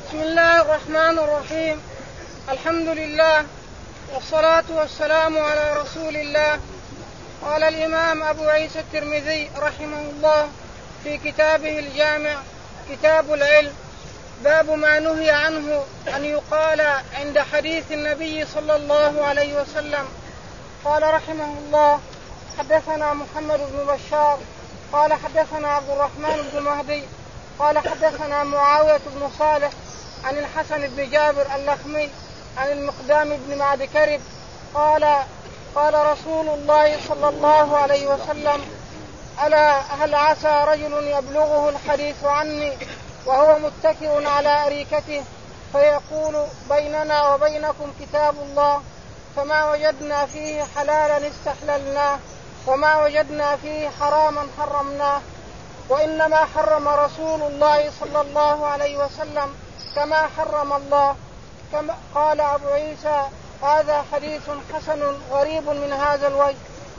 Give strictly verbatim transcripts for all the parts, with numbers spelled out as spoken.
بسم الله الرحمن الرحيم. الحمد لله والصلاة والسلام على رسول الله. قال الإمام أبو عيسى الترمذي رحمه الله في كتابه الجامع كتاب العلم باب ما نهي عنه أن يقال عند حديث النبي صلى الله عليه وسلم. قال رحمه الله حدثنا محمد بن بشار قال حدثنا عبد الرحمن بن مهدي قال حدثنا معاوية بن صالح عن الحسن بن جابر اللخمي عن المقدام بن معد كرب قال قال رسول الله صلى الله عليه وسلم: ألا هل عسى رجل يبلغه الحديث عني وهو متكئ على أريكته فيقول بيننا وبينكم كتاب الله فما وجدنا فيه حلالا استحللناه وما وجدنا فيه حراما حرمناه وإنما حرم رسول الله صلى الله عليه وسلم كما حرم الله. كما قال أبو عيسى: هذا حديث حسن غريب من هذا الوجه.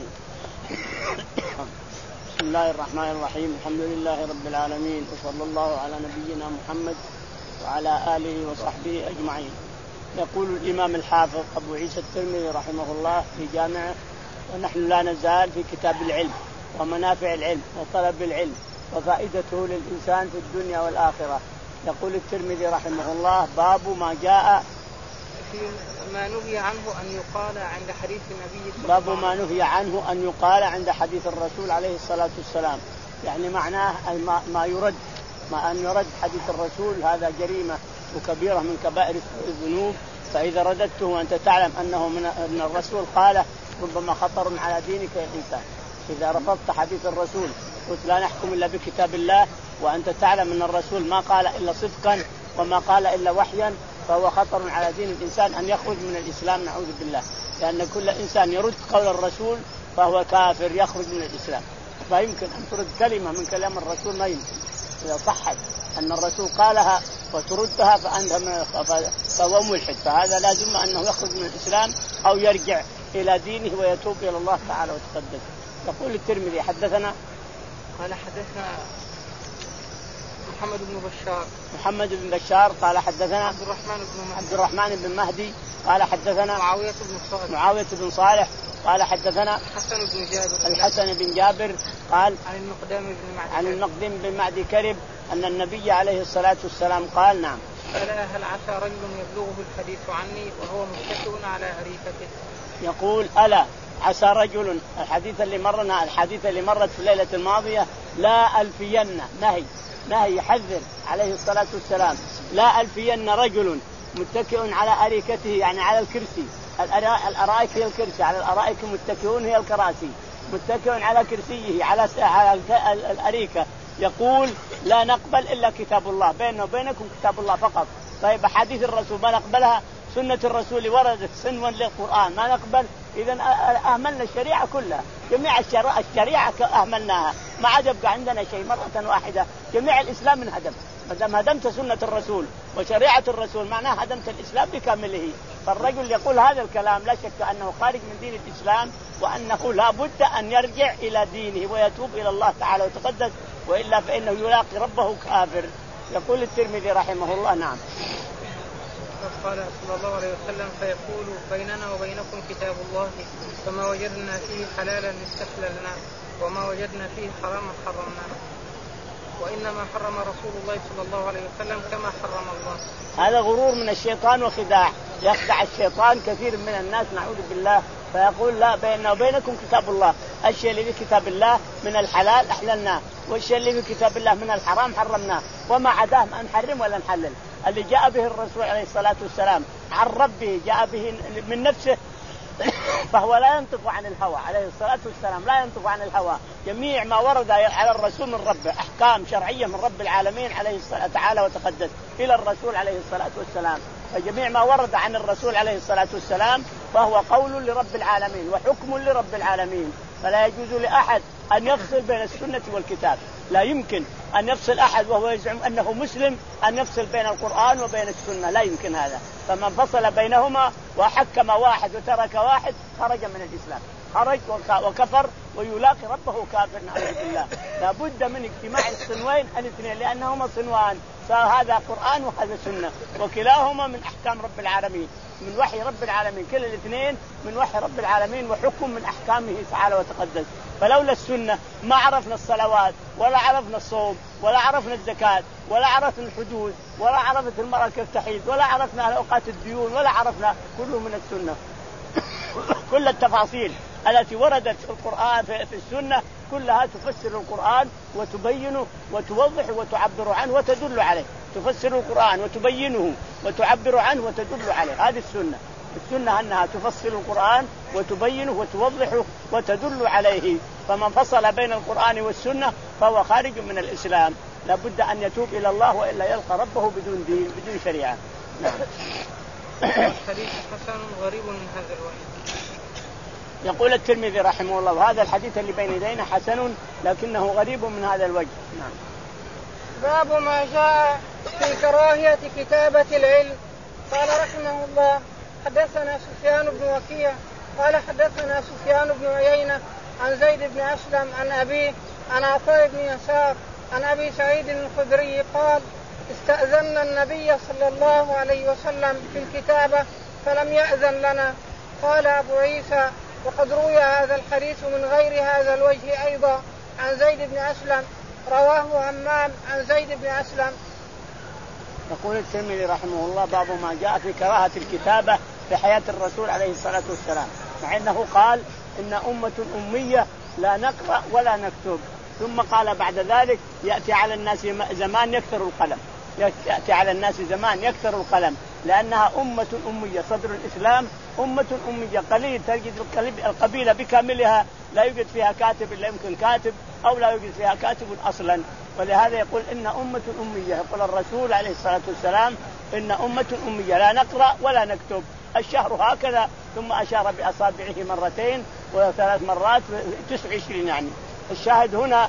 بسم الله الرحمن الرحيم. الحمد لله رب العالمين وصلى الله على نبينا محمد وعلى آله وصحبه أجمعين. يقول الإمام الحافظ أبو عيسى الترمذي رحمه الله في جامعه: ونحن لا نزال في كتاب العلم ومنافع العلم وطلب العلم وفائدته للإنسان في الدنيا والآخرة. يقول الترمذي رحمه الله: باب ما جاء في ما نهي عنه أن يقال عند حديث النبي صلى باب ما نهي عنه أن يقال عند حديث الرسول عليه الصلاة والسلام. يعني معناه ما يرد ما أن يرد حديث الرسول هذا جريمة وكبيرة من كبائر الذنوب. فإذا رددته وأنت تعلم أنه من الرسول قاله ربما خطر على دينك يا إنسان. إذا رفضت حديث الرسول قلت لا نحكم إلا بكتاب الله وأنت تعلم أن الرسول ما قال إلا صدقا وما قال إلا وحيا فهو خطر على دين الإنسان أن يخرج من الإسلام، نعوذ بالله. لأن كل إنسان يرد قول الرسول فهو كافر يخرج من الإسلام. فيمكن أن ترد كلمة من كلام الرسول؟ ما يمكن. إذا صحت أن الرسول قالها وتردها فأنت فهو ملحد، فهذا لازم أنه يخرج من الإسلام أو يرجع إلى دينه ويتوب إلى الله تعالى وتقدس. يقول الترمذي: حدثنا قال حدثنا محمد بن بشار محمد بن بشار قال حدثنا عبد الرحمن بن مهدي عبد الرحمن بن مهدي قال حدثنا معاوية بن صالح معاوية بن صالح قال حدثنا الحسن بن جابر الحسن بن جابر قال عن المقدام بن معد عن المقدم بن معد كرب أن النبي عليه الصلاة والسلام قال: نعم. ألا هل عسى رجل يبلغه الحديث عني وهو متكئ على أريكته. يقول: ألا عسى رجل، الحديث اللي مرنا الحديث اللي مرت في الليلة الماضية: لا ألفين، نهي نهي يحذر عليه الصلاة والسلام: لا ألفين رجل متكئ على أريكته، يعني على الكرسي. الأرائك هي الكرسي، على الأرائك متكئون هي الكراسي، متكئ على كرسيه على الأريكة. يقول: لا نقبل إلا كتاب الله، بيننا وبينكم كتاب الله فقط. طيب حديث الرسول ما نقبلها؟ سنة الرسول وردت سنوا للقرآن ما نقبل؟ إذن أهملنا الشريعة كلها، جميع الشريعة أهملناها، ما عاد يبقى عندنا شيء مرة واحدة، جميع الإسلام انهدم. ما دام هدمت سنة الرسول وشريعة الرسول معناه هدمت الإسلام بكامله. فالرجل يقول هذا الكلام لا شك أنه خارج من دين الإسلام وأنه لا بد أن يرجع إلى دينه ويتوب إلى الله تعالى وتقدس، وإلا فإنه يلاقي ربه كافر. يقول الترمذي رحمه الله: نعم. قال صلى الله عليه وسلم: فيقول بيننا وبينكم كتاب الله فما وجدنا فيه حلالا استحللناه وما وجدنا فيه حراما حرمناه وإنما حرم رسول الله صلى الله عليه وسلم كما حرم الله. هذا غرور من الشيطان وخداع، يخدع الشيطان كثير من الناس، نعوذ بالله. فيقول: لا، بيننا وبينكم كتاب الله، الشيء اللي في كتاب الله من الحلال أحللناه والشيء اللي في كتاب الله من الحرام حرمناه، وما عداه ما نحرم ولا نحلل. اللي جاء به الرسول عليه الصلاة والسلام عن ربه، جاء به من نفسه فهو لا ينطق عن الهوى عليه الصلاة والسلام، لا ينطق عن الهوى. جميع ما ورد على الرسول من ربه أحكام شرعية من رب العالمين عليه الصلاة تعالى وتقدس إلى الرسول عليه الصلاة والسلام. فجميع ما ورد عن الرسول عليه الصلاة والسلام فهو قول لرب العالمين وحكم لرب العالمين. فلا يجوز لأحد أن يفصل بين السنة والكتاب، لا يمكن أن يفصل أحد وهو يزعم أنه مسلم أن يفصل بين القرآن وبين السنة، لا يمكن هذا. فمن فصل بينهما وحكم واحد وترك واحد خرج من الإسلام، خرج وكفر ويلاقي ربه كافر، نعوذ بالله. لا بد من اجتماع الصنوين الاثنين لأنهما صنوان، فهذا قرآن وهذا سنة، وكلاهما من أحكام رب العالمين، من وحي رب العالمين، كل الاثنين من وحي رب العالمين وحكم من أحكامه تعالى وتقدس. فلولا السنة ما عرفنا الصلوات ولا عرفنا الصوم ولا عرفنا الزكاة ولا عرفنا الحدود ولا عرفت المرأة كيف تحيض ولا عرفنا أوقات الديون ولا عرفنا، كله من السنة. كل التفاصيل التي وردت في القرآن في السنة كلها تفسر القرآن وتبينه وتوضح وتعبر عنه وتدل عليه. تفسر القرآن وتبينه وتعبر عنه وتدل عليه، هذه السنة. السنة أنها تفسر القرآن وتبينه وتوضحه وتدل عليه. فمن فصل بين القرآن والسنة فهو خارج من الإسلام، لابد أن يتوب إلى الله وإلا يلقى ربه بدون دين بدون شريعة. نعم. حديث حسن غريب من هذا الوحي. يقول الترمذي رحمه الله وهذا الحديث اللي بين يدينا حسن لكنه غريب من هذا الوجه. نعم. باب ما جاء في كراهية كتابة العلم. قال رحمه الله حدثنا سفيان بن وكيع قال حدثنا سفيان بن عيينة عن زيد بن أسلم عن أبيه عن عطاء بن يسار عن أبي سعيد الخدري قال استأذنا النبي صلى الله عليه وسلم في الكتابة فلم يأذن لنا. قال أبو عيسى وقد روي هذا الحديث من غير هذا الوجه أيضا عن زيد بن أسلم رواه همام عن زيد بن أسلم. يقول الترمذي رحمه الله باب ما جاء في كراهة الكتابة في حياة الرسول عليه الصلاة والسلام، مع أنه قال إن أمة أمية لا نقرأ ولا نكتب، ثم قال بعد ذلك يأتي على الناس زمان يكثر القلم، يأتي على الناس زمان يكثر القلم، لأنها أمة أمية. صدر الإسلام أمة أمية، قليل تجد القبيلة بكاملها لا يوجد فيها كاتب إلا يمكن كاتب أو لا يوجد فيها كاتب أصلا، ولهذا يقول إن أمة أمية. يقول الرسول عليه الصلاة والسلام إن أمة أمية لا نقرأ ولا نكتب. الشهر هكذا، ثم أشار بأصابعه مرتين وثلاث مرات تسع وعشرين يعني. الشاهد هنا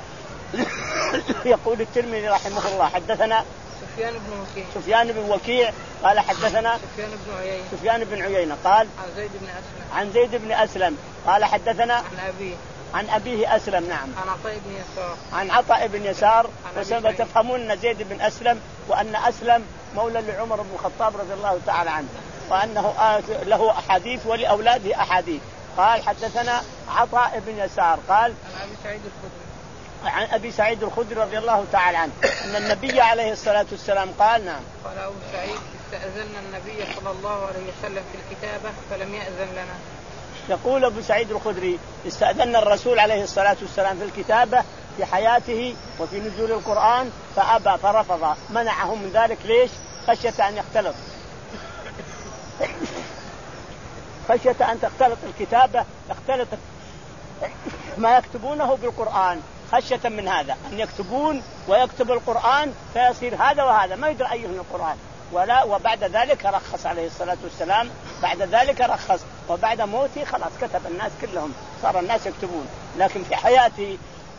يقول الترمذي رحمه الله حدثنا سفيان بن وكيع سفيان بن وكيع قال حدثنا سفيان بن عيينة سفيان بن عيينة قال عن زيد بن أسلم عن زيد بن أسلم قال حدثنا عن أبيه عن أبيه أسلم نعم عن عطاء بن يسار عن عطاء بن يسار. وسوف تفهمون أن زيد بن أسلم وأن أسلم مولى لعمر بن الخطاب رضي الله تعالى عنه، وأنه له أحاديث ولأولاده أحاديث. قال حدثنا عطاء بن يسار قال عن أبي سعيد الخدري عن أبي سعيد الخدري رضي الله تعالى عنه أن النبي عليه الصلاة والسلام قال نعم قال أبو سعيد استأذنا النبي صلى الله عليه وسلم في الكتابة فلم يأذن لنا. يقول أبو سعيد الخدري استأذن الرسول عليه الصلاة والسلام في الكتابة في حياته وفي نزول القرآن فأبى فرفض، منعهم من ذلك. ليش؟ خشية أن يختلط خشية أن تختلط الكتابة، يختلط ما يكتبونه بالقرآن، خشية من هذا أن يكتبون ويكتب القرآن فيصير هذا وهذا ما يدري أيه من القرآن. ولا وبعد ذلك رخص عليه الصلاة والسلام، بعد ذلك رخص، وبعد موته خلاص كتب الناس كلهم، صار الناس يكتبون. لكن في حياته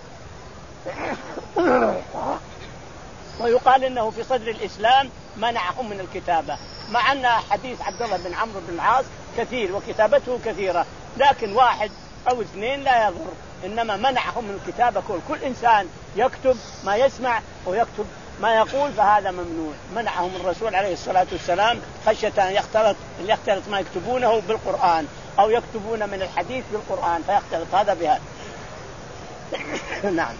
ويقال إنه في صدر الإسلام منعهم من الكتابة، مع أن حديث عبد الله بن عمرو بن العاص كثير وكتابته كثيرة، لكن واحد أو اثنين لا يضر، إنما منعهم من الكتابة. كل كل إنسان يكتب ما يسمع ويكتب ما يقول فهذا ممنوع. منعهم الرسول عليه الصلاة والسلام خشية أن يختلط يختلط ما يكتبونه بالقرآن أو يكتبون من الحديث بالقرآن فيختلط هذا بهذا. نعم.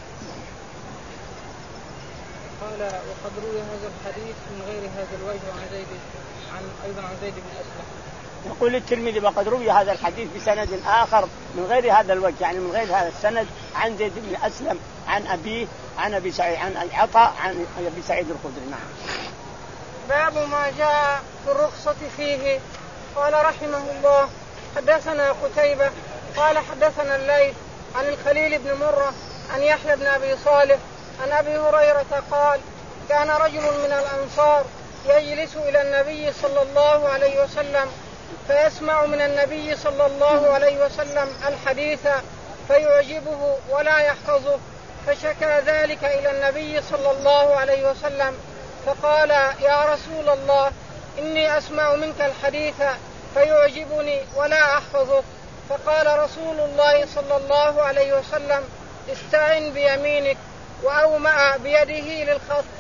قال وقد روي هذا الحديث من غير هذا الوجه عن زيد عن أيضا عن زيد بن أسلم. يقول الترمذي وقد روي هذا الحديث بسند آخر من غير هذا الوجه، يعني من غير هذا السند، عن زيد بن أسلم عن أبيه عن أبي سعيد عن عطاء عن أبي سعيد الخدري. نعم. باب ما جاء في الرخصة فيه. قال رحمه الله حدثنا قتيبة قال حدثنا الليث عن الخليل بن مرة عن يحيى بن أبي صالح عن أبي هريرة قال كان رجل من الأنصار يجلس إلى النبي صلى الله عليه وسلم فيسمع من النبي صلى الله عليه وسلم الحديث فيعجبه ولا يحفظه، فشكى ذلك إلى النبي صلى الله عليه وسلم فقال يا رسول الله إني أسمع منك الحديث فيعجبني ولا أحفظه. فقال رسول الله صلى الله عليه وسلم استعن بيمينك، وأومأ بيده للخط.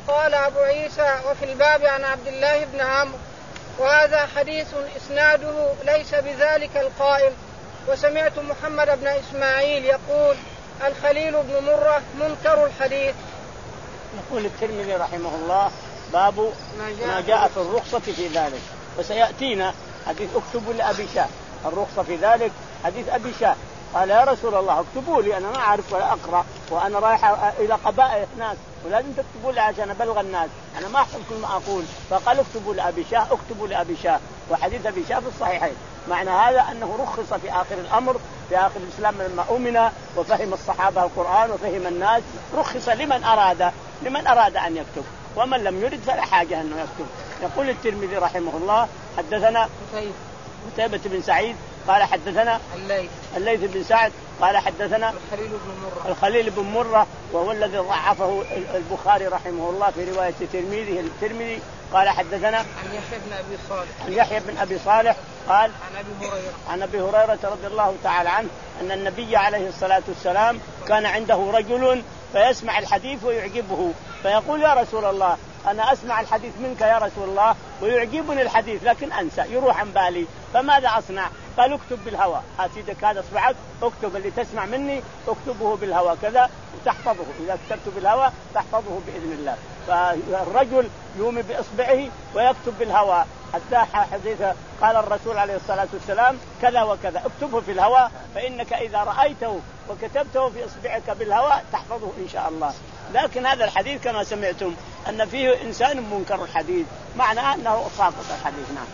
قال أبو عيسى وفي الباب عن عبد الله بن عمرو وهذا حديث إسناده ليس بذلك القائل. وسمعت محمد بن إسماعيل يقول الخليل بن مرة منكر الحديث. يقول الترمذي رحمه الله باب ما جاء في الرخصة في ذلك. وسيأتينا حديث اكتبوا لأبي شاه الرخصة في ذلك. حديث أبي شاه قال يا رسول الله اكتبوا لي أنا ما أعرف ولا أقرأ وأنا رايح إلى قبائل ناس ولازم تكتبوا لي عشان أبلغ الناس أنا ما أحفظ كل ما أقول. فقال اكتبوا لأبي شاه اكتبوا لأبي شاه. وحديث أبي شاه في الصحيحين. معنى هذا أنه رخص في آخر الأمر في آخر الإسلام لما أمن وفهم الصحابة القرآن وفهم الناس رخص لمن أراد لمن أراد أن يكتب ومن لم يرد فلا حاجة أنه يكتب. يقول الترمذي رحمه الله حدثنا قتيبة بن سعيد قال حدثنا الليث الليث بن سعد قال حدثنا الخليل بن مرة الخليل بن مرة وهو الذي ضعفه البخاري رحمه الله في رواية تلميذه الترمذي قال حدثنا عن يحيى بن أبي صالح عن يحيى بن أبي صالح قال عن أبي هريرة عن أبي هريرة رضي الله تعالى عنه أن النبي عليه الصلاة والسلام كان عنده رجل فيسمع الحديث ويعجبه فيقول يا رسول الله أنا أسمع الحديث منك يا رسول الله ويعجبني الحديث لكن أنسى يروح عن بالي فماذا أصنع؟ قال اكتب بالهواء هاتيدك هذا اصبعك اكتب اللي تسمع مني اكتبه بالهواء كذا تحفظه إذا كتبت بالهواء تحفظه بإذن الله. فالرجل يومي بإصبعه ويكتب بالهواء حتى حديث قال الرسول عليه الصلاة والسلام كذا وكذا اكتبه في الهواء فإنك إذا رأيته وكتبته في إصبعك بالهواء تحفظه إن شاء الله. لكن هذا الحديث كما سمعتم أن فيه إنسان منكر الحديث معناه أنه ساقط الحديث. نعم.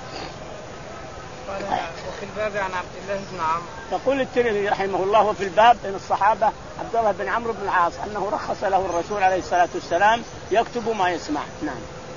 قال وفي الباب عن عبد الله بن عمرو يقول الترمذي رحمه الله وفي الباب من الصحابة عبد الله بن عمرو بن العاص أنه رخص له الرسول عليه الصلاة والسلام يكتب ما يسمع. نعم.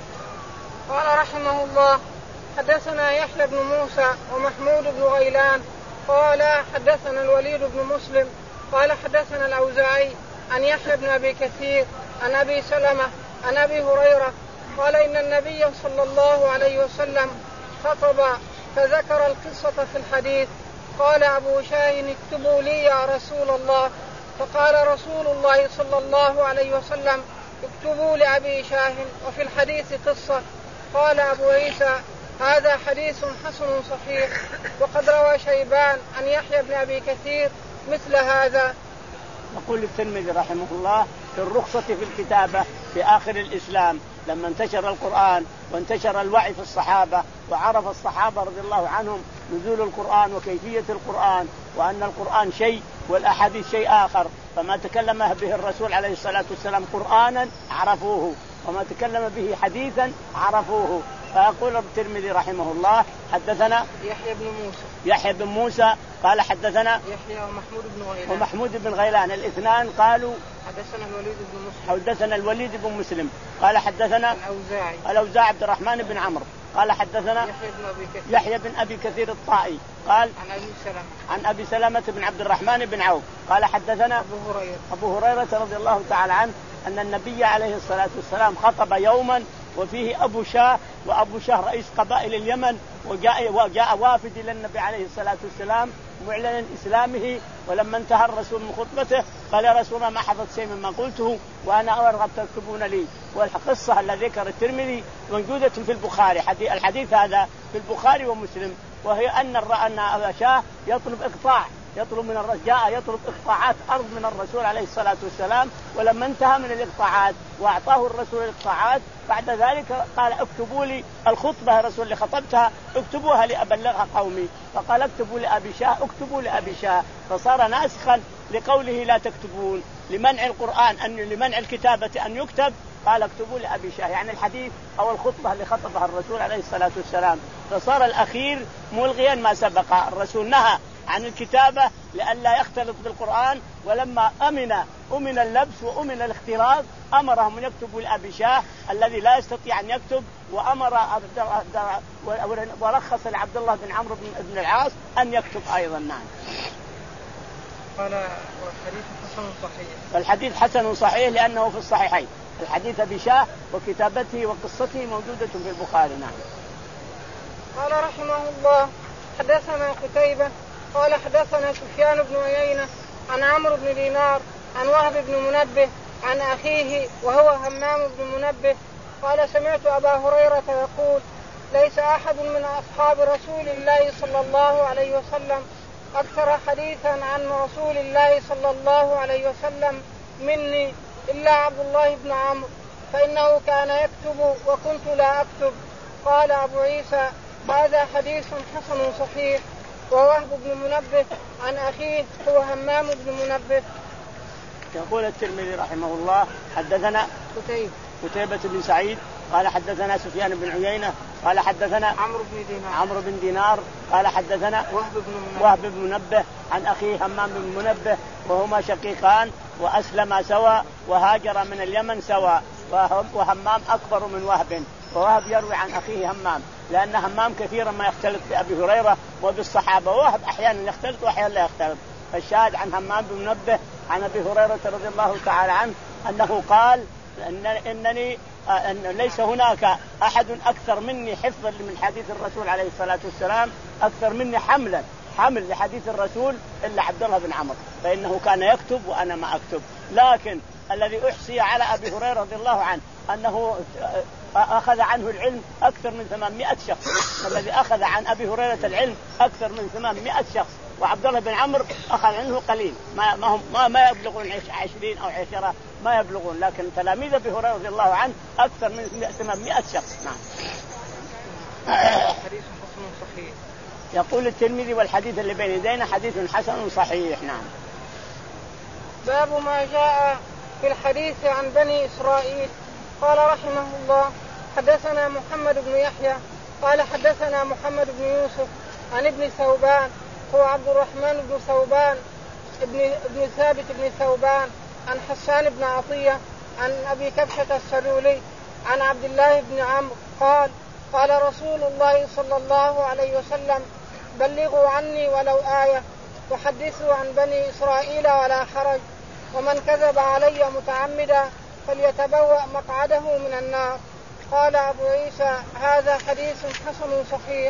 قال رحمه الله حدثنا يحيى بن موسى ومحمود بن غيلان قال حدثنا الوليد بن مسلم قال حدثنا الأوزاعي عن يحيى بن أبي كثير عن أبي سلمة عن أبي هريرة قال إن النبي صلى الله عليه وسلم خطب فذكر القصة في الحديث. قال أبو شاه اكتبوا لي يا رسول الله فقال رسول الله صلى الله عليه وسلم اكتبوا لأبي شاه وفي الحديث قصة. قال أبو عيسى هذا حديث حسن صحيح وقد روى شيبان عن يحيى بن أبي كثير مثل هذا. يقول الترمذي رحمه الله في الرخصة في الكتابة في آخر الإسلام لما انتشر القرآن وانتشر الوعي في الصحابة وعرف الصحابة رضي الله عنهم نزول القرآن وكيفية القرآن وأن القرآن شيء والأحاديث شيء آخر فما تكلم به الرسول عليه الصلاة والسلام قرآنا عرفوه وما تكلم به حديثا عرفوه. فيقول الترمذي رحمه الله حدثنا يحيى بن موسى يحيى بن موسى قال حدثنا يحيى ومحمود بن غيلان ومحمود بن غيلان الاثنان قالوا حدثنا الوليد بن مسلم حدثنا الوليد بن مسلم قال حدثنا الأوزاعي الأوزاعي عبد الرحمن بن عمرو قال حدثنا يحيى بن أبي كثير يحيى بن أبي كثير الطائي قال عن أبي سلمة عن أبي سلمة بن عبد الرحمن بن عوف قال حدثنا أبو هريرة أبو هريرة رضي الله تعالى عنه أن النبي عليه الصلاة والسلام خطب يوما وفيه أبو شاه وأبو شاه رئيس قبائل اليمن وجاء, وجاء وافد إلى النبي عليه الصلاة والسلام معلنا إسلامه. ولما انتهى الرسول من خطبته قال يا رسول الله ما حفظت شيء مما قلته وأنا أرغب تكتبون لي. والقصة التي ذكر الترمذي موجودة في البخاري الحديث هذا في البخاري ومسلم وهي أن أن أبا شاه يطلب إقطاع يطلب من الرجاء جاء يطلب إقطاعات أرض من الرسول عليه الصلاة والسلام. ولما انتهى من الإقطاعات وأعطاه الرسول الإقطاعات بعد ذلك قال اكتبوا لي الخطبة الرسول اللي خطبتها اكتبوها لأبلغها قومي. فقال اكتبوا لأبي شاه اكتبوا لأبي شاه فصار ناسخا لقوله لا تكتبون لمنع القرآن أن لمنع الكتابة أن يكتب قال اكتبوا لأبي شاه يعني الحديث أو الخطبة اللي خطبها الرسول عليه الصلاة والسلام. فصار الأخير ملغيا ما سبق. الرسول نهى عن الكتابة لئلا يختلط بالقرآن ولما أمن أمن اللبس وأمن الاختلاط أمرهم أن يكتبوا لأبي شاه الذي لا يستطيع أن يكتب وأمر ورخص لعبد الله بن عمرو بن العاص أن يكتب أيضا. نعم. قال والحديث حسن صحيح فالحديث حسن صحيح لأنه في الصحيحين الحديث أبي شاه وكتابته وقصته موجودة في البخاري. نعم. قال رحمه الله حدثنا قتيبة قال حدثنا سفيان بن عيينة عن عمرو بن دينار عن وهب بن منبه عن أخيه وهو همام بن منبه قال سمعت أبا هريرة يقول ليس أحد من أصحاب رسول الله صلى الله عليه وسلم أكثر حديثا عن رسول الله صلى الله عليه وسلم مني إلا عبد الله بن عمرو فإنه كان يكتب وكنت لا أكتب. قال أبو عيسى هذا حديث حسن صحيح. ووهب بن منبه عن أخيه هو همام بن منبه. يقول الترمذي رحمه الله حدثنا قتيبة قتيبة بن سعيد قال حدثنا سفيان بن عيينة قال حدثنا عمرو بن دينار عمرو بن دينار قال حدثنا وهب بن منبه, وهب بن منبه عن أخيه همام بن منبه وهما شقيقان وأسلما سوا وهاجر من اليمن سوا وهمام أكبر من وهب ووهب يروي عن أخيه همام لأن همام كثيرا ما يختلط بأبي هريرة وبالصحابة ووهب أحيانا يختلط وأحيانا لا يختلط. فالشاهد عن همام بن منبه عن أبي هريرة رضي الله تعالى عنه أنه قال إن إنني أن ليس هناك أحد أكثر مني حفظا من حديث الرسول عليه الصلاة والسلام أكثر مني حملا حمل لحديث الرسول إلا عبد الله بن عمرو فإنه كان يكتب وأنا ما أكتب. لكن الذي أحصي على أبي هريرة رضي الله عنه أنه أخذ عنه العلم أكثر من ثمانمائة شخص. الذي أخذ عن أبي هريرة العلم أكثر من ثمانمائة شخص وعبد الله بن عمرو أخذ عنه قليل ما ما هم ما, ما يبلغون عشرين أو عشرة ما يبلغون لكن تلاميذ أبي هريرة رضي الله عنه أكثر من ثمانمائة شخص. نعم. حديث حسن صحيح. يقول الترمذي والحديث اللي بين يدينا حديث حسن صحيح. نعم. باب ما جاء في الحديث عن بني إسرائيل. قال رحمه الله حدثنا محمد بن يحيى قال حدثنا محمد بن يوسف عن ابن ثوبان هو عبد الرحمن بن ثوبان ابن, ابن ثابت بن ثوبان عن حسان بن عطية عن أبي كبشة السلولي عن عبد الله بن عمرو قال قال رسول الله صلى الله عليه وسلم بلغوا عني ولو آية وحدثوا عن بني إسرائيل ولا حرج ومن كذب علي متعمدا فليتبوأ مقعده من النار. قال أبو عيسى هذا حديث حسن صحيح.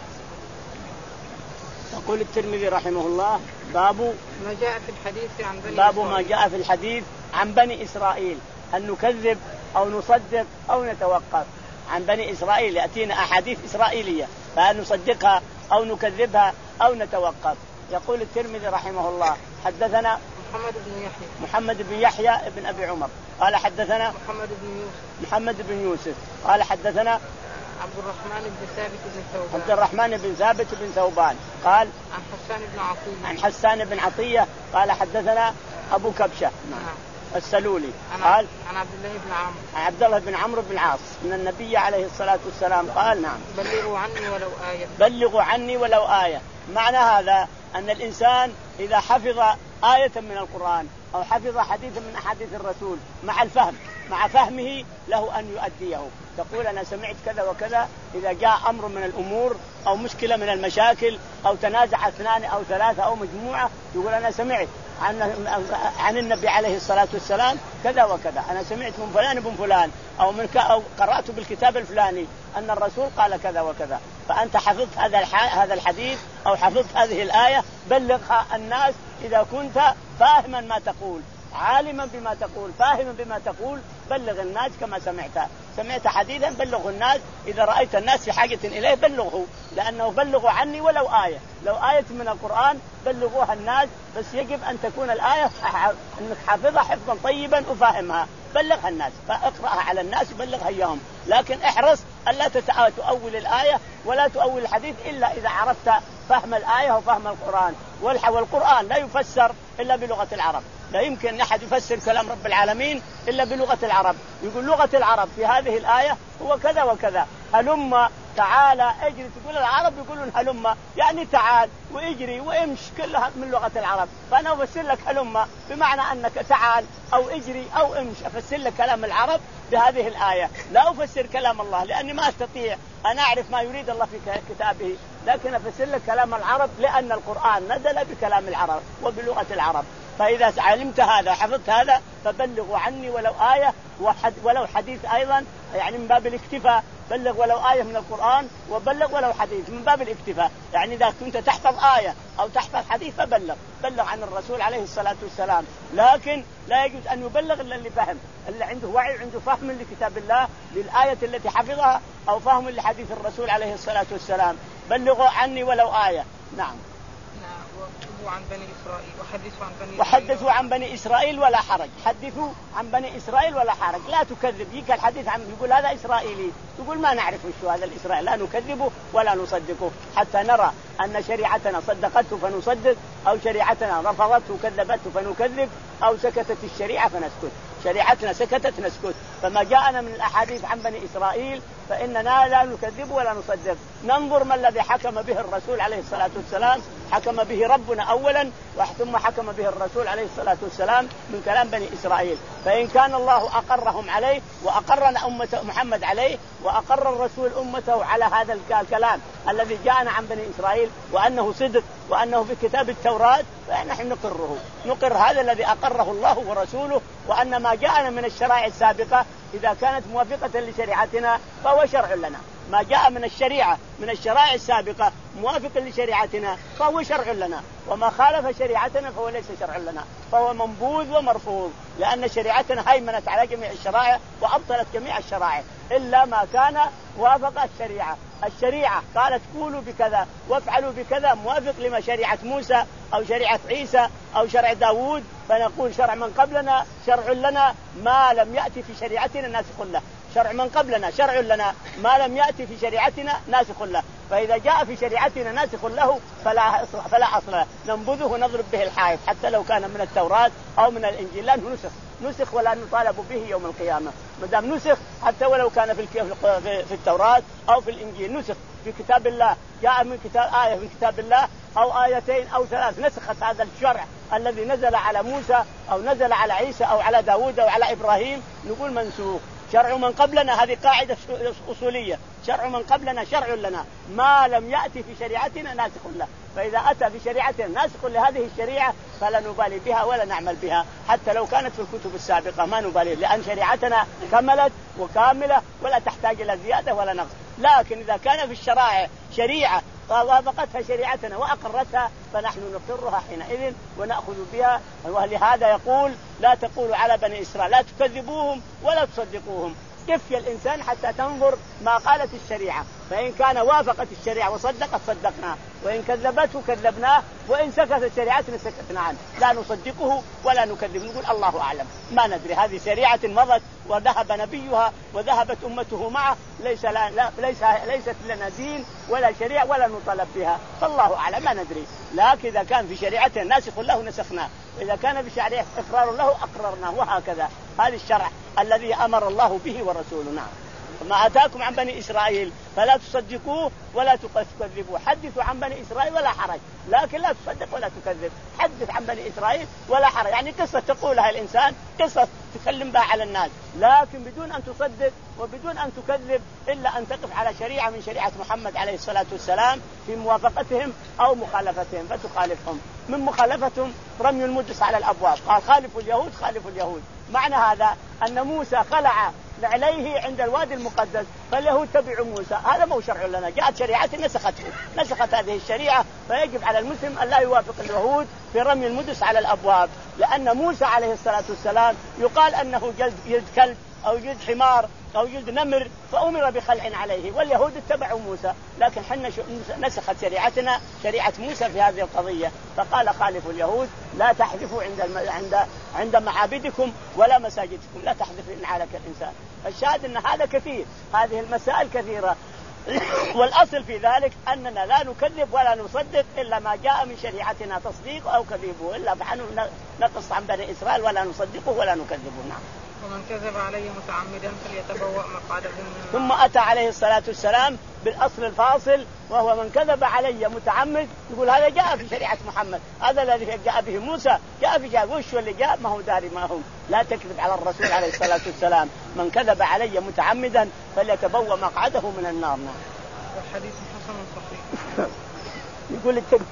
يقول الترمذي رحمه الله باب ما جاء في الحديث عن بني باب إسرائيل. ما جاء في الحديث عن بني إسرائيل أن نكذب أو نصدق أو نتوقف. عن بني إسرائيل يأتينا أحاديث إسرائيلية فهل نصدقها أو نكذبها أو نتوقف. يقول الترمذي رحمه الله حدثنا محمد بن يحيى محمد بن يحيى ابن أبي عمر قال حدثنا محمد بن يوسف محمد بن يوسف قال حدثنا عبد الرحمن بن ثابت بن ثوبان عبد الرحمن بن ثابت بن ثوبان قال عن حسان بن عطية عن حسان بن عطية قال حدثنا أبو كبشة نعم. السلولي قال عن عبد الله بن عمرو عن عبد الله بن عمرو بن العاص من النبي عليه الصلاة والسلام قال نعم بلغوا عني ولو آية بلغوا عني ولو آية. معنى هذا أن الإنسان إذا حفظ آية من القرآن أو حفظ حديثا من أحاديث الرسول مع الفهم مع فهمه له أن يؤديه. تقول أنا سمعت كذا وكذا إذا جاء أمر من الأمور أو مشكلة من المشاكل أو تنازع اثنان أو ثلاثة أو مجموعة يقول أنا سمعت عن عن النبي عليه الصلاة والسلام كذا وكذا أنا سمعت من فلان بن فلان أو من أو قرأت بالكتاب الفلاني أن الرسول قال كذا وكذا. فأنت حفظت هذا هذا الحديث أو حفظت هذه الآية بلغها الناس إذا كنت فاهما ما تقول عالما بما تقول فاهما بما تقول بلغ الناس كما سمعت سمعت حديثا بلغ الناس. إذا رأيت الناس في حاجة إليه بلغه لأنه بلغوا عني ولو آية لو آية من القرآن بلغوها الناس بس يجب أن تكون الآية أنك حافظها حفظا طيبا وفاهمها بلغها الناس فاقرأها على الناس وبلغها إياهم. لكن احرص ألا تؤول الآية ولا تؤول الحديث إلا إذا عرفت فهم الآية وفهم القرآن. والقرآن لا يفسر إلا بلغة العرب. لا يمكن أن أحد يفسر كلام رب العالمين إلا بلغة العرب. يقول لغة العرب في هذه الآية هو كذا وكذا هلم تعالى اجري. تقول العرب يقولون هلم يعني تعال واجري وامش كلها من لغة العرب. فأنا أفسر لك هلم بمعنى أنك تعال أو اجري أو امش. أفسر لك كلام العرب بهذه الآية لا أفسر كلام الله لأني ما أستطيع أن أعرف ما يريد الله في كتابه لكن أفسر لك كلام العرب لأن القرآن نزل بكلام العرب وبلغة العرب. فإذا علمت هذا حفظت هذا فبلغوا عني ولو آية ولو حديث أيضا يعني من باب الاكتفاء بلغ ولو آية من القرآن وبلغ ولو حديث من باب الاكتفاء. يعني إذا كنت تحفظ آية أو تحفظ حديث فبلغ، بلغ عن الرسول عليه الصلاة والسلام. لكن لا يجوز أن يبلغ إلا اللي فهم، اللي عنده وعي وعنده فهم لكتاب الله للآية التي حفظها أو فهم لحديث الرسول عليه الصلاة والسلام. بلغوا عني ولو آية. نعم. عن بني إسرائيل وحدثوا عن بني وحدثوا عن بني إسرائيل ولا حرج. حدثوا عن بني إسرائيل ولا حرج، لا تكذب. يجيك الحديث عن يقول هذا إسرائيلي، تقول ما نعرف وش هذا الإسرائيل، لا نكذبه ولا نصدقه حتى نرى أن شريعتنا صدقته فنصدق، أو شريعتنا رفضته وكذبته فنكذب، أو سكتت الشريعة فنسكت. شريعتنا سكتت نسكت. فما جاءنا من الأحاديث عن بني إسرائيل فإننا لا نكذب ولا نصدق، ننظر ما الذي حكم به الرسول عليه الصلاة والسلام، حكم به ربنا أولا ثم حكم به الرسول عليه الصلاة والسلام من كلام بني إسرائيل. فإن كان الله أقرهم عليه وأقرنا أمة محمد عليه وأقر الرسول أمته على هذا الكلام الذي جاءنا عن بني إسرائيل وأنه صدق وأنه في كتاب التوراة، فنحن نقره، نقر هذا الذي أقره الله ورسوله، وأن ما جاءنا من الشرائع السابقة إذا كانت موافقة لشريعتنا فهو شرع لنا. ما جاء من الشريعة من الشرائع السابقة موافق لشريعتنا فهو شرع لنا، وما خالف شريعتنا فهو ليس شرع لنا، فهو منبوذ ومرفوض، لأن شريعتنا هيمنت على جميع الشرائع وأبطلت جميع الشرائع إلا ما كان وافق الشريعة. الشريعة قالت قولوا بكذا وافعلوا بكذا موافق لما شريعة موسى أو شريعة عيسى أو شرع داود، فنقول شرع من قبلنا شرع لنا ما لم يأتي في شريعتنا ناسخ له. شرع من قبلنا شرع لنا ما لم يأتي في شريعتنا ناسخ له، فإذا جاء في شريعتنا ناسخ له فلا فلا أصل له، ننبذه ونضرب به الحائط حتى لو كان من التوراة أو من الإنجيل، لأنه نسخ نسخ ولا نطالب به يوم القيامة. ما دام نسخ حتى ولو كان في في التوراة أو في الإنجيل نسخ في كتاب الله، جاء من كتاب آية من كتاب الله أو آيتين أو ثلاث نسخت هذا الشرع الذي نزل على موسى أو نزل على عيسى أو على داود أو على إبراهيم، نقول منسوخ. شرع من قبلنا هذه قاعدة أصولية، شرع من قبلنا شرع لنا ما لم يأتي في شريعتنا ناسخ له، فإذا أتى في شريعتنا ناسخ لهذه الشريعة فلا نبالي بها ولا نعمل بها حتى لو كانت في الكتب السابقة، ما نبالي، لأن شريعتنا كملت وكاملة ولا تحتاج إلى زيادة ولا نقص. لكن إذا كان في الشرائع شريعة وافقتها شريعتنا وأقرتها فنحن نقرها حينئذ ونأخذ بها. ولهذا يقول لا تقولوا على بني إسرائيل لا تكذبوهم ولا تصدقوهم. كفي الإنسان حتى تنظر ما قالت الشريعة، فإن كان وافقت الشريعة وصدقت صدقناه، وإن كذبته كذبناه، وإن سكتت شريعتنا سكتنا عنه، لا نصدقه ولا نكذب، نقول الله أعلم ما ندري، هذه شريعة مضت وذهب نبيها وذهبت أمته معه، ليس لا ليس ليست لنا دين ولا شريعة ولا نطالب بها، فالله أعلم ما ندري. لكن إذا كان في شريعتنا ناسخ له نسخناه، وإذا كان في شريعة إقرار له أقررناه، وهكذا. هذا الشرع الذي أمر الله به ورسوله. نعم. ما أتاكم عن بني إسرائيل فلا تصدقوه ولا تكذبوه. حدثوا عن بني إسرائيل ولا حرج، لكن لا تصدق ولا تكذب. حدث عن بني إسرائيل ولا حرج، يعني قصة تقولها الإنسان، قصة تكلم بها على الناس، لكن بدون أن تصدق وبدون أن تكذب، إلا أن تقف على شريعة من شريعة محمد عليه الصلاة والسلام في موافقتهم أو مخالفتهم فتخالفهم. من مخالفتهم رمي المدس على الأبواب، قال خالفوا اليهود خالفوا اليهود. معنى هذا أن موسى خلع عليه عند الوادي المقدس، فاليهود تبعوا موسى، هذا مو شرع لنا، جاءت شريعة نسخته نسخت هذه الشريعة، فيجب على المسلم أن لا يوافق اليهود في رمي المدس على الأبواب، لأن موسى عليه الصلاة والسلام يقال أنه جلد يد كلب أو يد حمار أو جلد نمر فأمر بخلع عليه، واليهود اتبعوا موسى، لكن حنا نسخت شريعتنا شريعة موسى في هذه القضية، فقال خالفوا اليهود لا تحذفوا عند الم... عند عند معابدكم ولا مساجدكم، لا تحذف إن عالك الإنسان. الشاهد أن هذا كثير، هذه المسائل كثيرة والأصل في ذلك أننا لا نكذب ولا نصدق إلا ما جاء من شريعتنا تصديق أو كذبه، إلا فنحن نقص عن بني إسرائيل ولا نصدقه ولا نكذبه. نعم. ومن كذب علي متعمدا فليتبوأ مقعده من ثم أتى عليه الصلاة والسلام بالأصل الفاصل، وهو من كذب علي متعمد، يقول هذا جاء في شريعة محمد، هذا الذي جاء به موسى جاء في جاء، وش اللي جاء ما هو داري ما هم، لا تكذب على الرسول عليه الصلاة والسلام. من كذب علي متعمدا فليتبوأ مقعده من النار. والحديث حسن صحيح. يقول الترمذي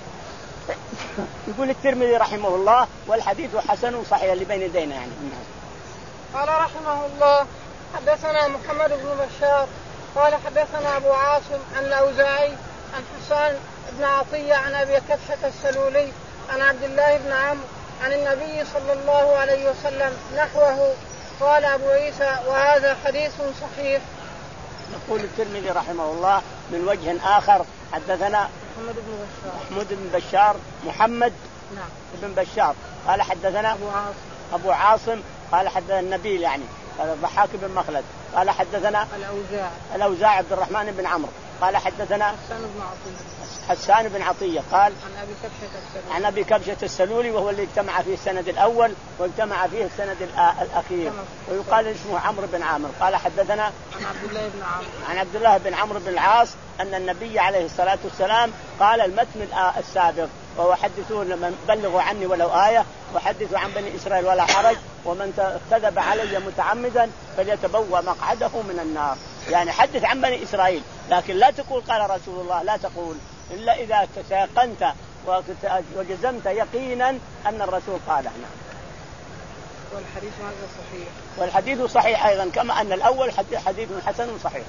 يقول الترمذي رحمه الله والحديث حسن صحيح اللي بين يدينا يعني. قال رحمه الله حدثنا محمد بن بشار قال حدثنا أبو عاصم عن الأوزاعي عن حسان بن عطية عن أبي كبشة السلولي عن عبد الله بن عمرو عن النبي صلى الله عليه وسلم نحوه. قال أبو عيسى وهذا حديث صحيح. يقول الترمذي رحمه الله من وجه آخر حدثنا محمد بن بشار محمود بن بشار محمد نعم بن بشار قال حدثنا أبو عاصم أبو عاصم قال حدثنا النبيل يعني قال الضحاك بن مخلد قال حدثنا الأوزاعي الأوزاعي عبد الرحمن بن عمرو قال حدثنا حسان بن عطية حسان بن عطية قال عن أبي كبشة السلولي عن أبي كبشة السلولي وهو اللي اجتمع فيه السند الأول واجتمع فيه السند الأخير ويقال اسمه عمرو بن عامر. قال حدثنا عن عبد الله بن عمرو عن عبد الله بن عمرو بن العاص أن النبي عليه الصلاة والسلام قال المتن السابق وهو حدثوا من بلغوا عني ولو آية وحدثوا عن بني إسرائيل ولا حرج ومن كذب علي متعمدا فليتبوأ مقعده من النار. يعني حدث عن بني إسرائيل لكن لا تقول قال رسول الله، لا تقول إلا إذا تيقنت وجزمت يقينا أن الرسول قاله. والحديث هذا صحيح والحديث صحيح أيضا كما أن الأول حديث حسن صحيح.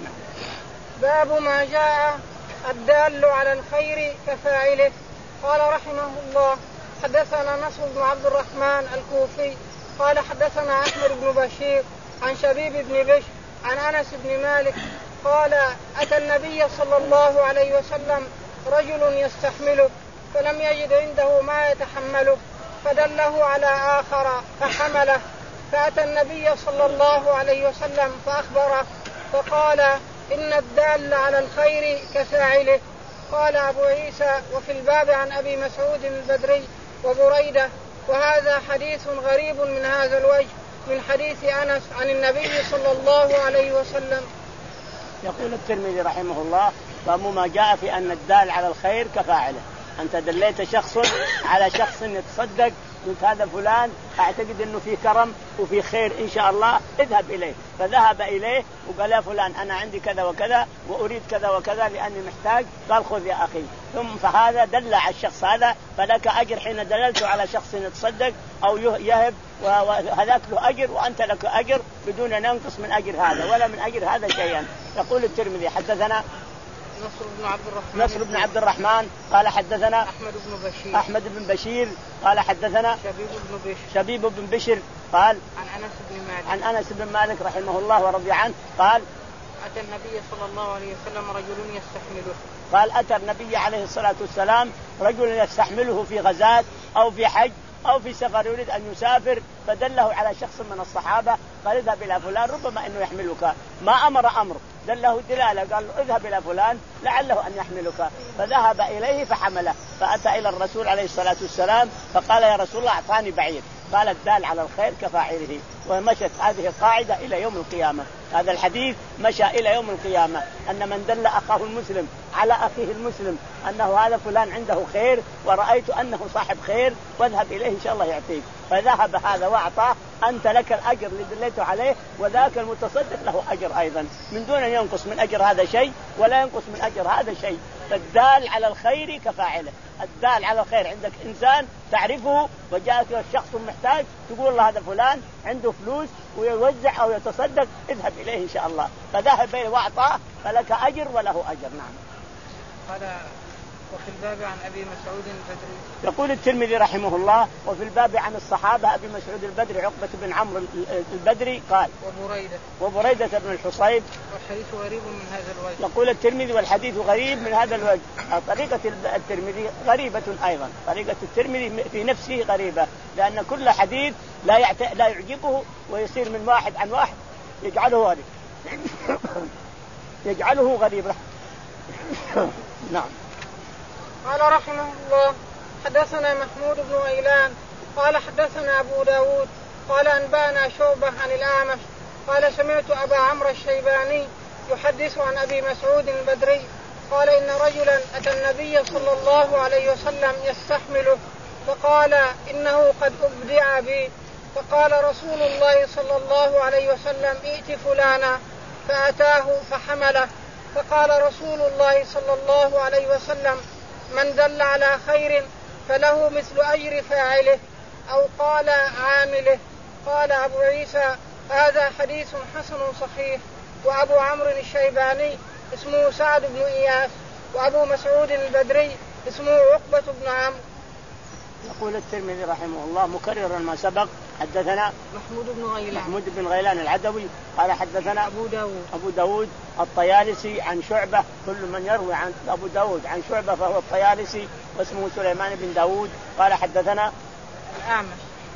باب ما جاء الدال على الخير كفاعله. قال رحمه الله حدثنا نصر بن عبد الرحمن الكوفي قال حدثنا أحمد بن بشير عن شبيب بن بشر عن أنس بن مالك قال أتى النبي صلى الله عليه وسلم رجل يستحمله فلم يجد عنده ما يتحمله فدله على آخر فحمله فأتى النبي صلى الله عليه وسلم فأخبره فقال إن الدال على الخير كفاعله. قال أبو عيسى وفي الباب عن أبي مسعود البدري وبريدة وهذا حديث غريب من هذا الوجه من حديث أنس عن النبي صلى الله عليه وسلم. يقول الترمذي رحمه الله باب ما جاء في أن الدال على الخير كفاعله. أنت دليت شخص على شخص يتصدق قلت هذا فلان أعتقد أنه في كرم وفي خير إن شاء الله اذهب إليه، فذهب إليه وقال يا فلان أنا عندي كذا وكذا وأريد كذا وكذا لأني محتاج، قال خذ يا أخي، ثم فهذا دل على الشخص هذا فلك أجر حين دللت على شخص يتصدق أو يهب وهذاك له أجر وأنت لك أجر بدون أن ينقص من أجر هذا ولا من أجر هذا شيئا. يقول الترمذي حدثنا نصر بن عبد الرحمن نصر بن عبد الرحمن قال حدثنا أحمد بن بشير أحمد بن بشير قال حدثنا شبيب بن بشر شبيب بن بشر قال عن أنس بن مالك عن أنس بن مالك رحمه الله ورضي عنه قال أتى النبي صلى الله عليه وسلم رجل يستحمله قال أتى النبي عليه الصلاة والسلام رجل يستحمله في غزاة أو في حج أو في سفر يريد أن يسافر فدله على شخص من الصحابة قال اذهب إلى فلان ربما أنه يحملك، ما أمر أمر دله دلالة قال اذهب إلى فلان لعله أن يحملك، فذهب إليه فحمله فأتى إلى الرسول عليه الصلاة والسلام فقال يا رسول الله أعطاني بعير، قال الدال على الخير كفاعله. ومشت هذه القاعدة إلى يوم القيامة. هذا الحديث مشى إلى يوم القيامة أن من دل أخاه المسلم على أخيه المسلم أنه هذا فلان عنده خير ورأيت أنه صاحب خير واذهب إليه إن شاء الله يعطيك، فذهب هذا وأعطاه، أنت لك الأجر اللي دليته عليه وذاك المتصدق له أجر أيضا من دون أن ينقص من أجر هذا شيء ولا ينقص من أجر هذا شيء. فالدال على الخير كفاعله. الدال على الخير عندك إنسان تعرفه وجاءك الشخص المحتاج تقول الله هذا فلان عنده فلوس ويوزع أو يتصدق اذهب إليه إن شاء الله، فذهب إليه وأعطاه فلك أجر وله أجر. نعم. قال وفي الباب عن أبي مسعود البدري. يقول الترمذي رحمه الله وفي الباب عن الصحابة أبي مسعود البدري عقبة بن عمرو البدري قال وبريدة وبريدة بن الحصيب والحديث غريب من هذا الوجه. يقول الترمذي والحديث غريب من هذا الوجه. طريقة الترمذي غريبة أيضا، طريقة الترمذي في نفسه غريبة لأن كل حديث لا يعت... لا يعجبه ويصير من واحد عن واحد يجعله غريب يجعله غريب. نعم. قال رحمه الله حدثنا محمود بن غيلان قال حدثنا أبو داود قال أنبانا شعبة عن الأعمش قال سمعت أبا عمرو الشيباني يحدث عن أبي مسعود البدري قال إن رجلا أتى النبي صلى الله عليه وسلم يستحمله فقال إنه قد أبدع بي، فقال رسول الله صلى الله عليه وسلم ائت فلانا فأتاه فحمله، فقال رسول الله صلى الله عليه وسلم من دل على خير فله مثل أجر فاعله أو قال عامله. قال أبو عيسى هذا حديث حسن صحيح. وأبو عمرو الشيباني اسمه سعد بن إياس، وأبو مسعود البدري اسمه عقبة بن عمرو. يقول الترمذي رحمه الله مكررا ما سبق: حدثنا محمود بن غيلان محمود بن غيلان العدوي قال حدثنا أبو داود أبو داود الطيالسي عن شعبة. كل من يروي عن أبو داود عن شعبة فهو الطيالسي واسمه سليمان بن داود. قال حدثنا الأعمش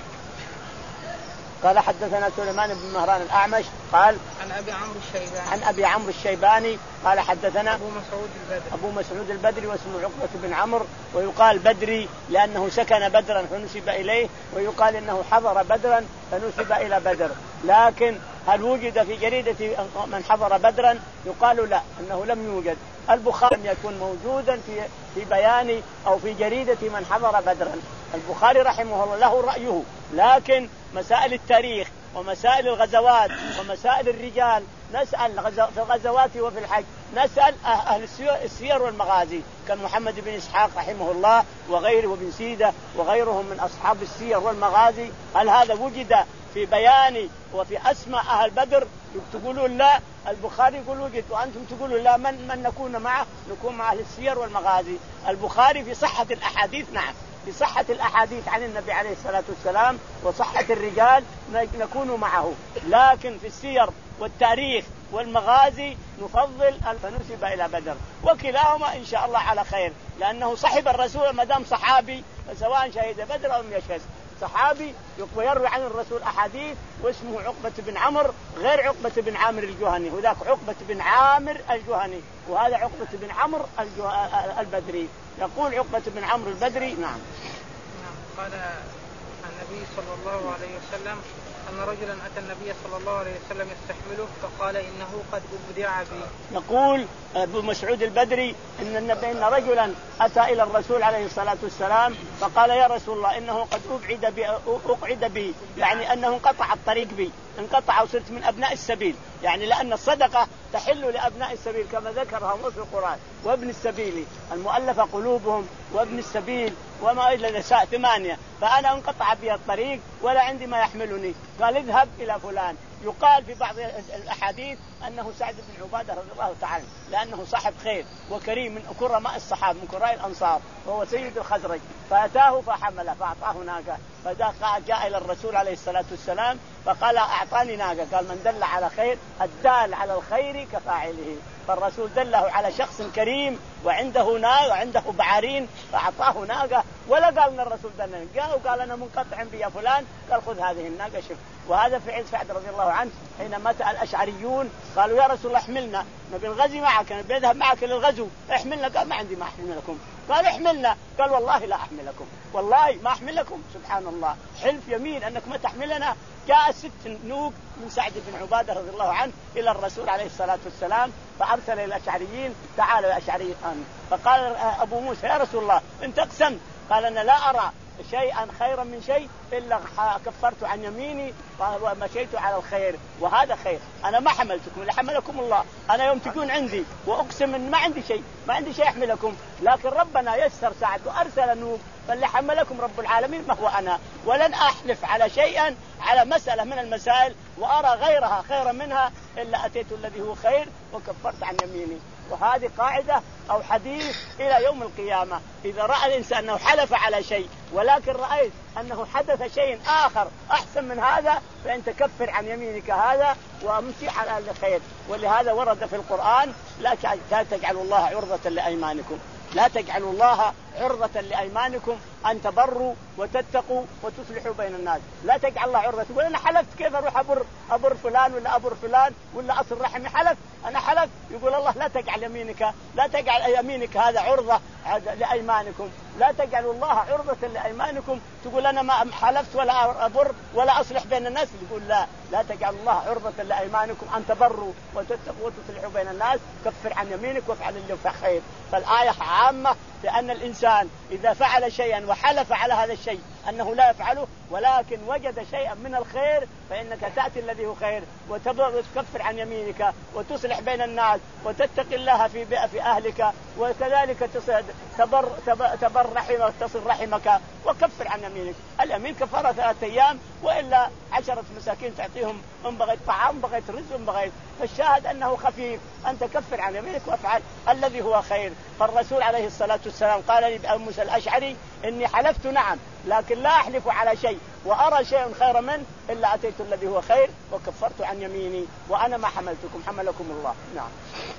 قال حدثنا سليمان بن مهران الأعمش قال عن أبي عمرو الشيباني عن أبي عمرو الشيباني قال حدثنا أبو مسعود البدري أبو مسعود البدري واسمه عقبة بن عمرو، ويقال بدري لأنه سكن بدرا فنسب إليه، ويقال إنه حضر بدرا فنسب إلى بدر. لكن هل وجد في جريدة من حضر بدرا؟ يقال لا، أنه لم يوجد. البخاري لم يكن موجودا في في بيان أو في جريدة من حضر بدرا. البخاري رحمه الله له رأيه، لكن مسائل التاريخ ومسائل الغزوات ومسائل الرجال نسأل في الغزوات وفي الحج، نسأل أهل السير والمغازي كمحمد بن إسحاق رحمه الله وغيره وابن سيدة وغيرهم من أصحاب السير والمغازي، هل هذا وجد في بيان وفي أسماء أهل بدر؟ تقولون لا، البخاري يقول وجد، وأنتم تقولون لا. من من نكون معه؟ نكون مع أهل السير والمغازي. البخاري في صحة الأحاديث نعم، في صحة الأحاديث عن النبي عليه الصلاة والسلام وصحة الرجال نكون معه، لكن في السير والتاريخ والمغازي نفضل فنسب إلى بدر، وكلاهما إن شاء الله على خير، لأنه صحب الرسول ما دام صحابي فسواء شهد بدر أو لم يشهد. صحابي يروي عن الرسول أحاديث واسمه عقبة بن عمرو غير عقبة بن عامر الجهني، وذاك عقبة بن عامر الجهني، وهذا عقبة بن عمرو البدري. يقول عقبة بن عمرو البدري نعم. قال النبي صلى الله عليه وسلم أن رجلا أتى النبي صلى الله عليه وسلم يستحمله فقال إنه قد أبدع بي. يقول أبو مسعود البدري إن النبي إن رجلا أتى إلى الرسول عليه الصلاة والسلام فقال يا رسول الله إنه قد أبعد بي أقعد بي، يعني أنه انقطع الطريق بي، انقطع وصرت من أبناء السبيل، يعني لأن الصدقة تحل لأبناء السبيل كما ذكرها في القرآن، وابن السبيل المؤلفة قلوبهم وابن السبيل وما إلا نساء ثمانية، فأنا انقطع بي الطريق ولا عندي ما يحملني، قال اذهب إلى فلان. يقال في بعض الأحاديث أنه سعد بن عبادة رضي الله تعالى لأنه صاحب خير وكريم من كرماء الصحابة من كراء الأنصار وهو سيد الخزرج، فأتاه فحمله فأعطاه ناقة، فجاء إلى الرسول عليه الصلاة والسلام فقال أعطاني ناقة، قال من دل على خير الدال على الخير كفاعله، فالرسول دله على شخص كريم وعنده ناقة وعنده بعارين فأعطاه ناقة، ولا قال ان الرسول دلني، جاء وقال انا منقطع بي يا فلان، قال خذ هذه الناقة شوف. وهذا فعل سعد رضي الله عنه حين مات الأشعريون قالوا يا رسول الله احملنا، نبي الغزو معك، نبي نذهب معك للغزو، احملنا، قال ما عندي ما احملكم، قال احملنا، قال والله لا احملكم، والله ما احملكم. سبحان الله، حلف يمين انك ما تحملنا. جاء ست نوق من سعد بن عبادة رضي الله عنه الى الرسول عليه الصلاة والسلام، فارسل الى الاشعريين تعالوا يا اشعريين، فقال ابو موسى يا رسول الله انت اقسمت، قال انا لا ارى شيئا خيرا من شيء إلا كفرت عن يميني ومشيت على الخير، وهذا خير، أنا ما حملتكم اللي حملكم الله، أنا يوم تكون عندي وأقسم إن ما عندي شيء ما عندي شيء أحملكم، لكن ربنا يسر ساعة وأرسل نوح، فاللي حملكم رب العالمين ما هو أنا، ولن أحلف على شيئا على مسألة من المسائل وأرى غيرها خيرا منها إلا أتيت الذي هو خير وكفرت عن يميني. وهذه قاعدة أو حديث إلى يوم القيامة، إذا رأى الإنسان أنه حلف على شيء ولكن رأيت أنه حدث شيء آخر أحسن من هذا فأنت كفر عن يمينك هذا وامشي على الخير. ولهذا ورد في القرآن لا تجعلوا الله عرضة لأيمانكم، لا تجعلوا الله عرضة لأيمانكم أن تبروا وتتقوا وتصلحوا بين الناس. لا تجعل الله عرضة، تقول أنا حلفت كيف أروح أبر أبر فلان ولا أبر فلان ولا أصل رحمي، حلف أنا حلف. يقول الله لا تجعل يمينك لا تجعل يمينك هذا عرضة لأيمانكم، لا تجعلوا الله عرضة لأيمانكم. تقول أنا ما حلفت ولا أبر ولا أصلح بين الناس، يقول لا لا تجعلوا الله عرضة لأيمانكم أن تبروا وتتقوا وتصلحوا بين الناس، كفر عن يمينك وافعل اللي في خير. فالآية عامة لأن الإنسان إذا فعل شيئا وحلف على هذا الشيء أنه لا يفعله، ولكن وجد شيئا من الخير فإنك تأتي الذي هو خير وتكفر عن يمينك وتصلح بين الناس وتتقي الله في في أهلك، وكذلك تبر تبر رحمك تصل رحمك وكفر عن يمينك. اليمين كفارة ثلاثة أيام، وإلا عشرة مساكين تعطيهم إن بغيت طعام بغيت رزق إن بغيت. فالشاهد أنه خفيف، أن تكفر عن يمينك وافعل الذي هو خير. فالرسول عليه الصلاة والسلام قال لي بأبي موسى الأشعري إني حلفت نعم لكن لا أحلف على شيء وأرى شيء خير منه إلا أتيت الذي هو خير وكفرت عن يميني وأنا ما حملتكم حملكم الله. نعم.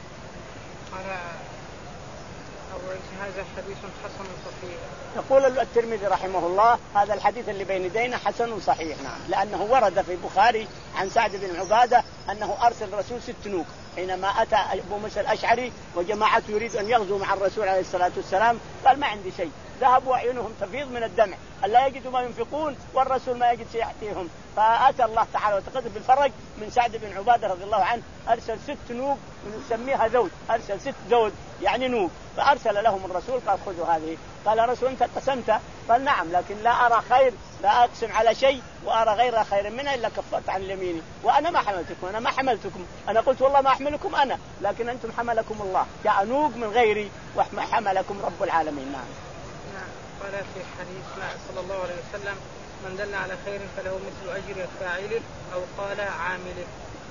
هذا حديث حسن صحيح. يقول الترمذي رحمه الله هذا الحديث اللي بين يدينا حسن صحيح. نعم، لأنه ورد في البخاري عن سعد بن عبادة أنه أرسل الرسول ست نوق حينما أتى أبو موسى الأشعري وجماعته يريد أن يغزوا مع الرسول عليه الصلاة والسلام، قال ما عندي شيء، ذهبوا أعينهم تفيض من الدمع ألا يجدوا ما ينفقون والرسول ما يجد شيء يعطيهم. فأتى الله تعالى وتقدم بالفرج من سعد بن عبادة رضي الله عنه، أرسل ست نوق ونسميها ذود، أرسل ست ذود يعني نوق، فأرسل لهم الرسول قال خذوا هذه. قال الرسول أنت قسمت؟ قال نعم لكن لا أرى خير، لا أقسم على شيء وأرى غير خير منها إلا كفرت عن اليمين وأنا ما حملتكم. أنا ما حملتكم، أنا قلت والله ما أحملكم أنا، لكن أنتم حملكم الله، جاء نوق من غيري وحملكم رب العالمين. نعم. نعم. قال في حديث صلى الله عليه وسلم من دل على خير فله مثل أجر فاعله أو قال عامله.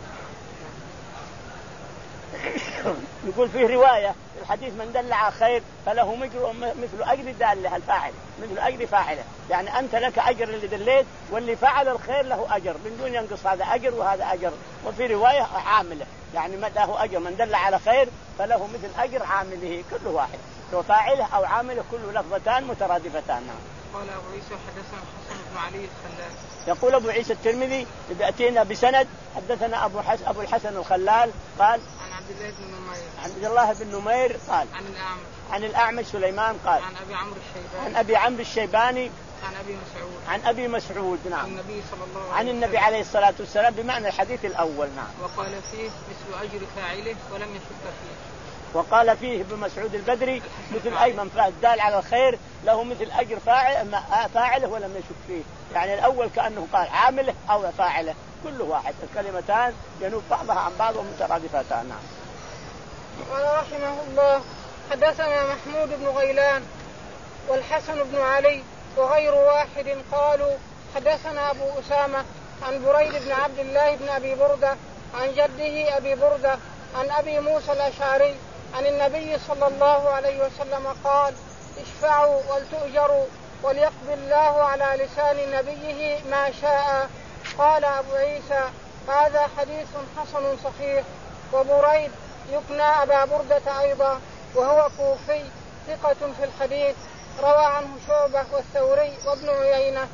يقول فيه رواية الحديث من دل على خير فله مثل أجر داله الفاعل، مثل أجر فاعله، يعني أنت لك أجر اللي دليت واللي فعل الخير له أجر من دون ينقص هذا أجر وهذا أجر. وفي رواية عامله يعني له أجر، من دل على خير فله مثل أجر عامله كل واحد، سواء فاعله أو عامله كل لفظتان مترادفتان. قال أبو عيسى حدثنا حسن بن علي الخلال. يقول أبو عيسى الترمذي بأتينا بسند حدثنا أبو حس أبو الحسن الخلال قال عن عبد الله بن نمير عن عبد الله بن نمير قال عن الأعمش عن الأعمش سليمان قال عن أبي عمرو الشيباني عن أبي عمرو الشيباني عن أبي مسعود عن أبي مسعود. نعم. عن النبي صلى الله عليه عن النبي عليه الصلاة والسلام بمعنى الحديث الأول. نعم. وقال فيه مثل أجر فاعله ولم يشك فيه. وقال فيه ابن مسعود البدري مثل أي من دال على الخير له مثل أجر فاعل فاعله ولم يشك فيه، يعني الأول كأنه قال عامله أو فاعله كل واحد، الكلمتان ينوب بعضها عن بعض ومترادفتان. نعم. قال رحمه الله حدثنا محمود بن غيلان والحسن بن علي وغير واحد قالوا حدثنا أبو أسامة عن بريد بن عبد الله بن أبي بردة عن جده أبي بردة عن أبي موسى الأشعري عن النبي صلى الله عليه وسلم قال اشفعوا ولتؤجروا وليقضي الله على لسان نبيه ما شاء. قال أبو عيسى هذا حديث حسن صحيح. وبريد يكنى أبا بردة أيضا وهو كوفي ثقة في الحديث، روى عنه شعبة والثوري وابن عيينة.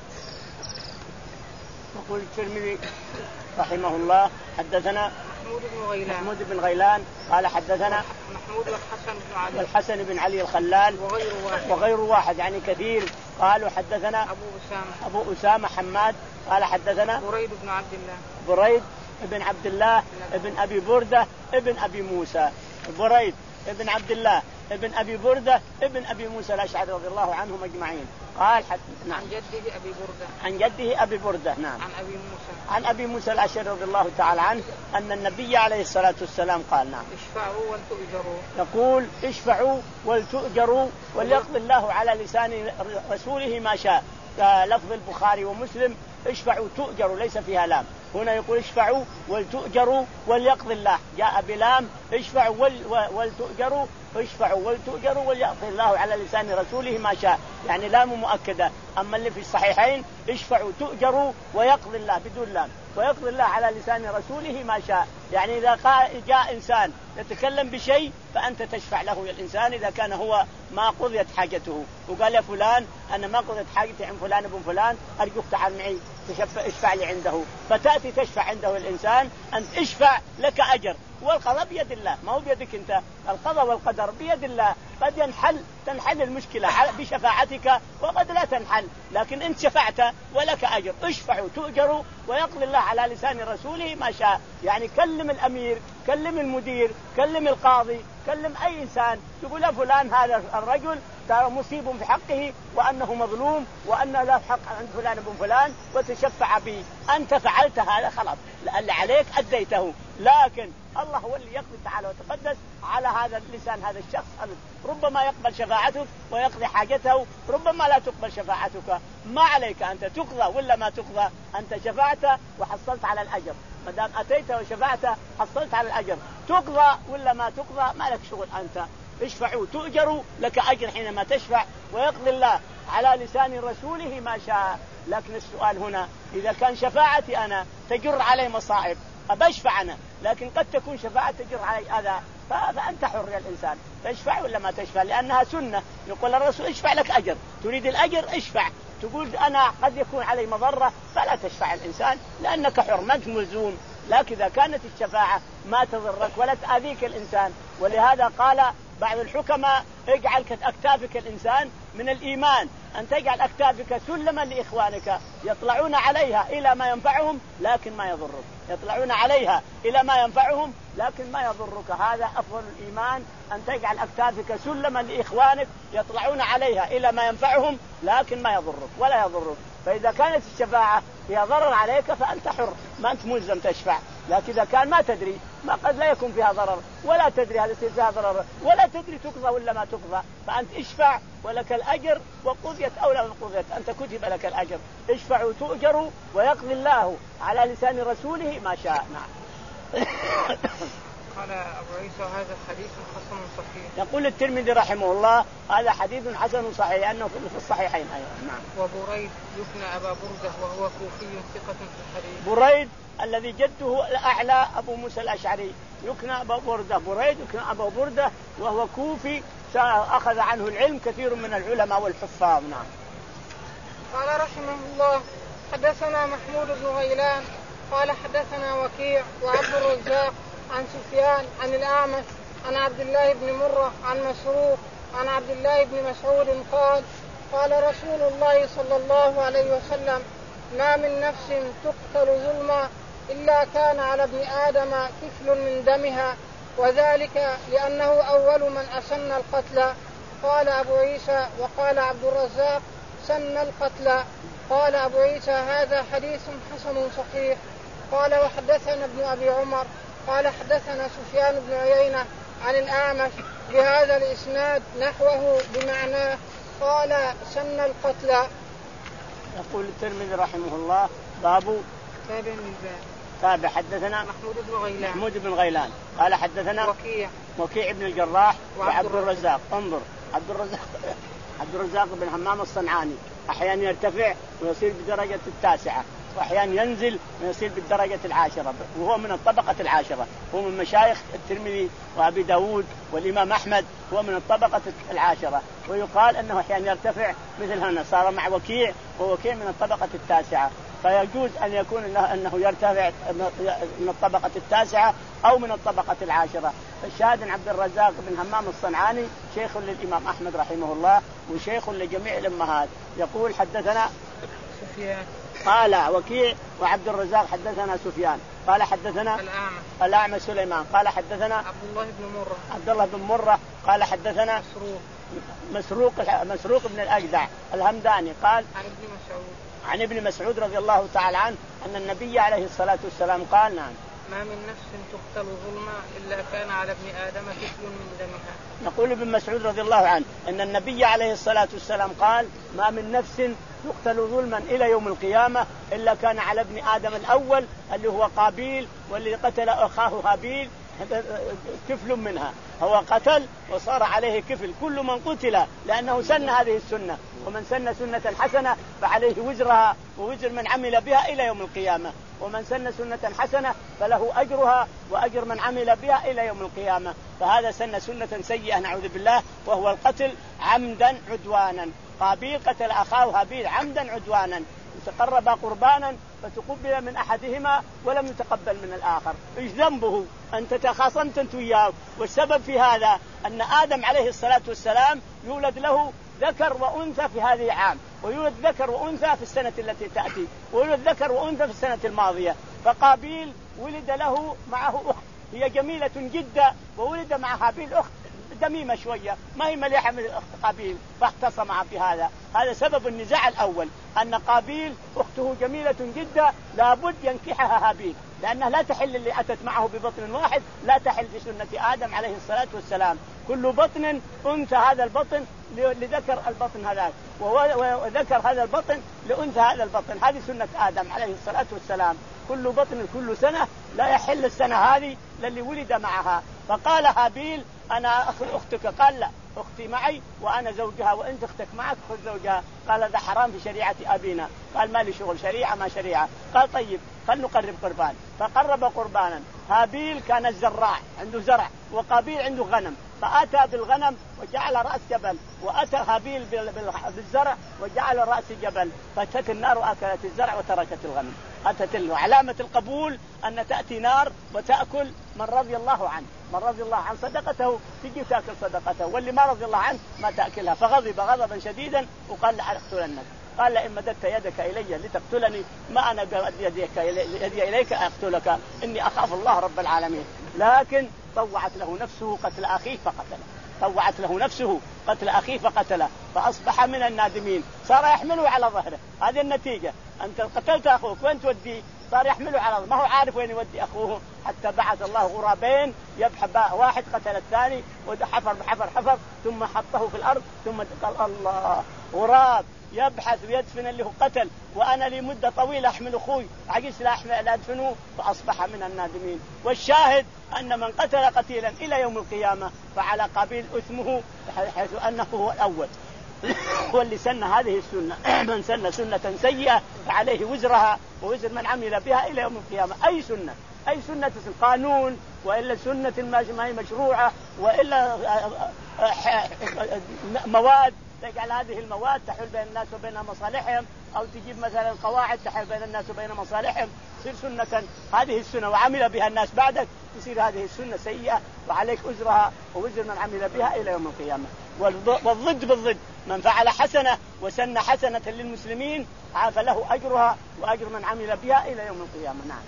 يقول الترمذي رحمه الله حدثنا محمود بن غيلان محمود بن غيلان قال حدثنا محمود والحسن بن علي والحسن بن علي الخلال وغير واحد وغير واحد يعني كثير. قالوا حدثنا أبو أسامة أبو أسامة حماد قال حدثنا بريد بن عبد الله بريد ابن عبد الله ابن أبي بردة ابن أبي موسى. بريد ابن عبد الله ابن أبي بردة ابن أبي موسى الأشعري رضي الله عنهم أجمعين. قال حد... نعم. عن جده أبي بردة عن جده أبي بردة. نعم. عن أبي موسى عن أبي موسى الأشعري رضي الله تعالى عنه أن النبي عليه الصلاة والسلام قال نعم اشفعوا ولتؤجروا. يقول اشفعوا ولتؤجروا وليقضي الله على لسان رسوله ما شاء. لفظ البخاري ومسلم اشفعوا تؤجروا ليس فيها لام، هنا يقول اشفعوا ولتؤجروا وليقضي الله، جاء بلام اشفعوا ولتؤجروا اشفعوا ولتؤجروا وليقضي الله على لسان رسوله ما شاء، يعني لام مؤكدة. أما اللي في الصحيحين اشفعوا تؤجروا ويقضي الله بدون لام، ويقضي الله على لسان رسوله ما شاء، يعني إذا جاء إنسان يتكلم بشيء فأنت تشفع له الإنسان إذا كان هو ما قضيت حاجته وقال يا فلان أنا ما قضيت حاجتي عن فلان ابن فلان أرجوك تعال معي اشفع لي عنده، فتأتي تشفع عنده الإنسان أنت اشفع لك أجر، والقضاء بيد الله ما هو بيدك أنت، القضاء والقدر بيد الله، قد ينحل تنحل المشكلة بشفاعتك وقد لا تنحل، لكن أنت شفعت ولك أجر. اشفعوا تؤجروا ويقضي الله على لسان رسوله ما شاء. يعني كلم الأمير، كلم المدير، كلم القاضي، كلم أي إنسان تقول فلان هذا الرجل مصيب في حقه وأنه مظلوم وأن له حق عند فلان ابن فلان وتشفع به. أنت فعلت هذا خلاص، اللي عليك أديته، لكن الله هو اللي يقضي تعالى وتقدس على هذا اللسان هذا الشخص. ربما يقبل شفاعتك ويقضي حاجته، ربما لا تقبل شفاعتك. ما عليك أنت تقضى ولا ما تقضى، أنت شفعت وحصلت على الأجر. ما دام أتيت وشفعت حصلت على الأجر. تقضى ولا ما تقضى ما لك شغل. أنت اشفعوا تؤجروا، لك أجر حينما تشفع، ويقضي الله على لسان رسوله ما شاء. لكن السؤال هنا إذا كان شفاعتي أنا تجر علي مصائب أبشفع أنا، لكن قد تكون شفاعة تجر علي أذى، فأنت حر يا الإنسان تشفع ولا ما تشفع، لأنها سنة. يقول الرسول اشفع لك أجر، تريد الأجر اشفع. تقول أنا قد يكون علي مضرة فلا تشفع الإنسان لأنك حر ما أنت ملزوم. لكن إذا كانت الشفاعة ما تضرك ولا تأذيك الإنسان، ولهذا قال بعض الحكماء اجعل أكتافك الإنسان من الإيمان، أن تجعل أكتافك سلما لإخوانك يطلعون عليها إلى ما ينفعهم لكن ما يضرك، يطلعون عليها إلى ما ينفعهم لكن ما يضرك. هذا أفضل الإيمان، أن تجعل أكتافك سلما لإخوانك يطلعون عليها إلى ما ينفعهم لكن ما يضرك ولا يضرك. فإذا كانت الشفاعة فيها ضرر عليك فأنت حر ما أنت ملزم تشفع. لكن إذا كان ما تدري ما قد لا يكون فيها ضرر ولا تدري هذا فيها ضرر ولا تدري تقضى ولا ما تقضى، فأنت اشفع ولك الأجر، وقضيت أو لا قضيت أنت كتب لك الأجر. اشفعوا تؤجروا ويقضي الله على لسان رسوله ما شاء. نعم. قال أبو عيسى هذا حديث حسن صحيح. يقول الترمذي رحمه الله هذا حديث حسن صحيح لأنه في الصحيحين أيضا. نعم. وبريد يكنى أبا بردة وهو كوفي ثقة في الحديث. بريد الذي جده الأعلى أبو موسى الأشعري يكنى أبا بردة، بريد يكنى أبا بردة وهو كوفي أخذ عنه العلم كثير من العلماء والحفاظ. نعم. قال رحمه الله حدثنا محمود بن غيلان قال حدثنا وكيع وعبد الرزاق عن سفيان عن الأعمش عن عبد الله بن مرة عن مسروق عن عبد الله بن مسعود قال قال رسول الله صلى الله عليه وسلم ما من نفس تقتل ظلما إلا كان على ابن آدم كفل من دمها، وذلك لأنه أول من أسن القتل. قال أبو عيسى وقال عبد الرزاق سن القتل. قال أبو عيسى هذا حديث حسن صحيح. قال وحدثنا ابن أبي عمر قال حدثنا سفيان بن عيينة عن الأعمش بهذا الإسناد نحوه بمعناه قال سن القتل. يقول الترمذي رحمه الله باب تابع الباب تابع حدثنا محمود بن غيلان محمود بن غيلان قال حدثنا وكيع وكيع بن الجراح وعبد وعبد الرزاق. انظر عبد الرزاق عبد الرزاق بن همام الصنعاني أحيانا يرتفع ويصير بدرجة التاسعة وأحيانا ينزل ويصير بالدرجة العاشرة، وهو من الطبقة العاشرة، هو من مشايخ الترمذي وأبي داود والإمام أحمد، هو من الطبقة العاشرة. ويقال أنه أحيانا يرتفع مثل هنا صار مع وكيع، ووكيع من الطبقة التاسعة، فيجوز أن يكون أنه يرتفع من الطبقة التاسعة أو من الطبقة العاشرة. فالشاهد عبد الرزاق بن همام الصنعاني شيخ للإمام أحمد رحمه الله وشيخ لجميع الأمهات. يقول حدثنا سفيان قال وكيع وعبد الرزاق حدثنا سفيان قال حدثنا الأعمش الأعمش سليمان قال حدثنا عبد الله بن مرة عبد الله بن مرة قال حدثنا مسروق مسروق مسروق بن الأجدع الهمداني قال عن ابن مسعود عن ابن مسعود رضي الله تعالى عنه أن النبي عليه الصلاة والسلام قال نعم ما من نفس تقتل ظلما إلا كان على ابن آدم كفل من دمها. يقول ابن مسعود رضي الله عنه أن النبي عليه الصلاة والسلام قال ما من نفس تقتل ظلما إلى يوم القيامة إلا كان على ابن آدم الأول اللي هو قابيل واللي قتل أخاه هابيل كفل منها، هو قتل وصار عليه كفل. كل من قتل لأنه سن هذه السنة، ومن سن سنة حسنة فعليه وزرها ووزر من عمل بها إلى يوم القيامة، ومن سن سنة حسنة فله أجرها وأجر من عمل بها إلى يوم القيامة. فهذا سن سنة سيئة نعوذ بالله وهو القتل عمدا عدوانا. قابيل قتل أخاه هابيل عمدا عدوانا، تقرب قربانا فتقبل من أحدهما ولم يتقبل من الآخر. إيش ذنبه؟ أنت تخاصمت أنت وياه، والسبب في هذا أن آدم عليه الصلاة والسلام يولد له ذكر وأنثى في هذه العام، ويولد ذكر وأنثى في السنة التي تأتي، ويولد ذكر وأنثى في السنة الماضية. فقابيل ولد له معه أخت هي جميلة جدا، وولد مع هابيل أخت دميمة شوية ما هي مليحة من أخت قابيل، فاختصم في هذا. هذا سبب النزاع الأول، أن قابيل أخته جميلة جدا لابد ينكحها هابيل، لأنها لا تحل اللي أتت معه ببطن واحد، لا تحل في سنة آدم عليه الصلاة والسلام. كل بطن أنثى هذا البطن لذكر البطن هذاك، وذكر هذا البطن لأنثى هذا البطن. هذه سنة آدم عليه الصلاة والسلام، كل بطن كل سنة، لا يحل السنة هذه للي ولد معها. فقال هابيل أنا أخذ أختك، قال لا، أختي معي وأنا زوجها، وأنت أختك معك خذ زوجها. قال هذا حرام في شريعة أبينا. قال ما لي شغل، شريعة ما شريعة. قال طيب خل نقرب قربان. فقرب قربانا. هابيل كان الزراع عنده زرع، وقابيل عنده غنم، فأتى بالغنم وجعل رأس جبل، وأتى هابيل بالزرع وجعل رأس جبل، فأتت النار وأكلت الزرع وتركت الغنم. أتت له علامة القبول أن تأتي نار وتأكل من رضي الله عنه، من رضي الله عن صدقته تجي تأكل صدقته، واللي ما رضي الله عنه ما تأكلها. فغضب غضبا شديدا وقال لأقتلنك. قال لئن مددت يدك إلي لتقتلني ما أنا بمد يدي إليك أقتلك، إني أخاف الله رب العالمين. لكن طوعت له نفسه قتل أخيه فقتله، طوعت له نفسه قتل أخيه فقتله، فأصبح من النادمين، صار يحمله على ظهره. هذه النتيجة، أنت قتلت أخوك وين توديه؟ صار يحمله على ظهره، ما هو عارف وين يودي أخوه، حتى بعث الله غرابين يبحث، واحد قتل الثاني وحفر بحفر حفر ثم حطه في الأرض، ثم قال الله غراب يبحث ويدفن اللي هو قتل، وأنا لي مدة طويلة أحمل أخوي عجزت لا أحمل لا أدفنه، فأصبح من النادمين. والشاهد أن من قتل قتيلا إلى يوم القيامة فعلى قابيل إثمه، حيث أنه هو الأول واللي سن هذه السنة. من سن سنة سيئة فعليه وزرها ووزر من عمل بها إلى يوم القيامة. أي سنة، أي سنة قانون، وإلا سنة ما هي مشروعة، وإلا مواد تجعل هذه المواد تحل بين الناس وبين مصالحهم، أو تجيب مثلا قواعد تحل بين الناس وبين مصالحهم، تصير سنة هذه السنة وعمل بها الناس بعدك، تصير هذه السنة سيئة وعليك أجرها ووزر من عمل بها إلى يوم القيامة. والضد بالضد، من فعل حسنة وسن حسنة للمسلمين فله أجرها وأجر من عمل بها إلى يوم القيامة. نعم.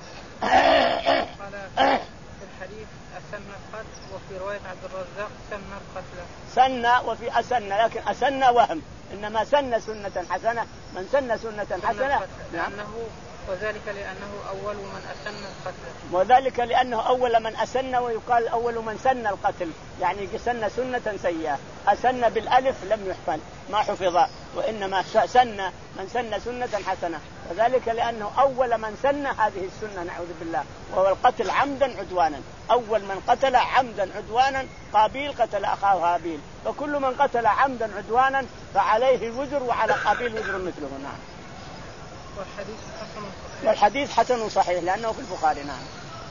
في الحديث أسن القتل، وفي رواية عبد الرزاق سن القتل. سن وفي أسن، لكن أسن وهم، إنما سن سنة حسنة. من سن سنة حسنة لأنه وذلك لأنه أول من أسن القتل، وذلك لأنه أول من أسن، ويقال أول من سن القتل، يعني سن سنة سيئة. أسن بالألف لم يحفل ما حفظ، وإنما سن من سن سنة حسنة، وذلك لأنه أول من سن هذه السنة نعوذ بالله، وهو القتل عمدا عدوانا. أول من قتل عمدا عدوانا قابيل قتل أخاه هابيل، فكل من قتل عمدا عدوانا فعليه الوزر وعلى قابيل وزر مثله. نعم. والحديث حسن صحيح. والحديث حسن صحيح لأنه في البخاري. نعم.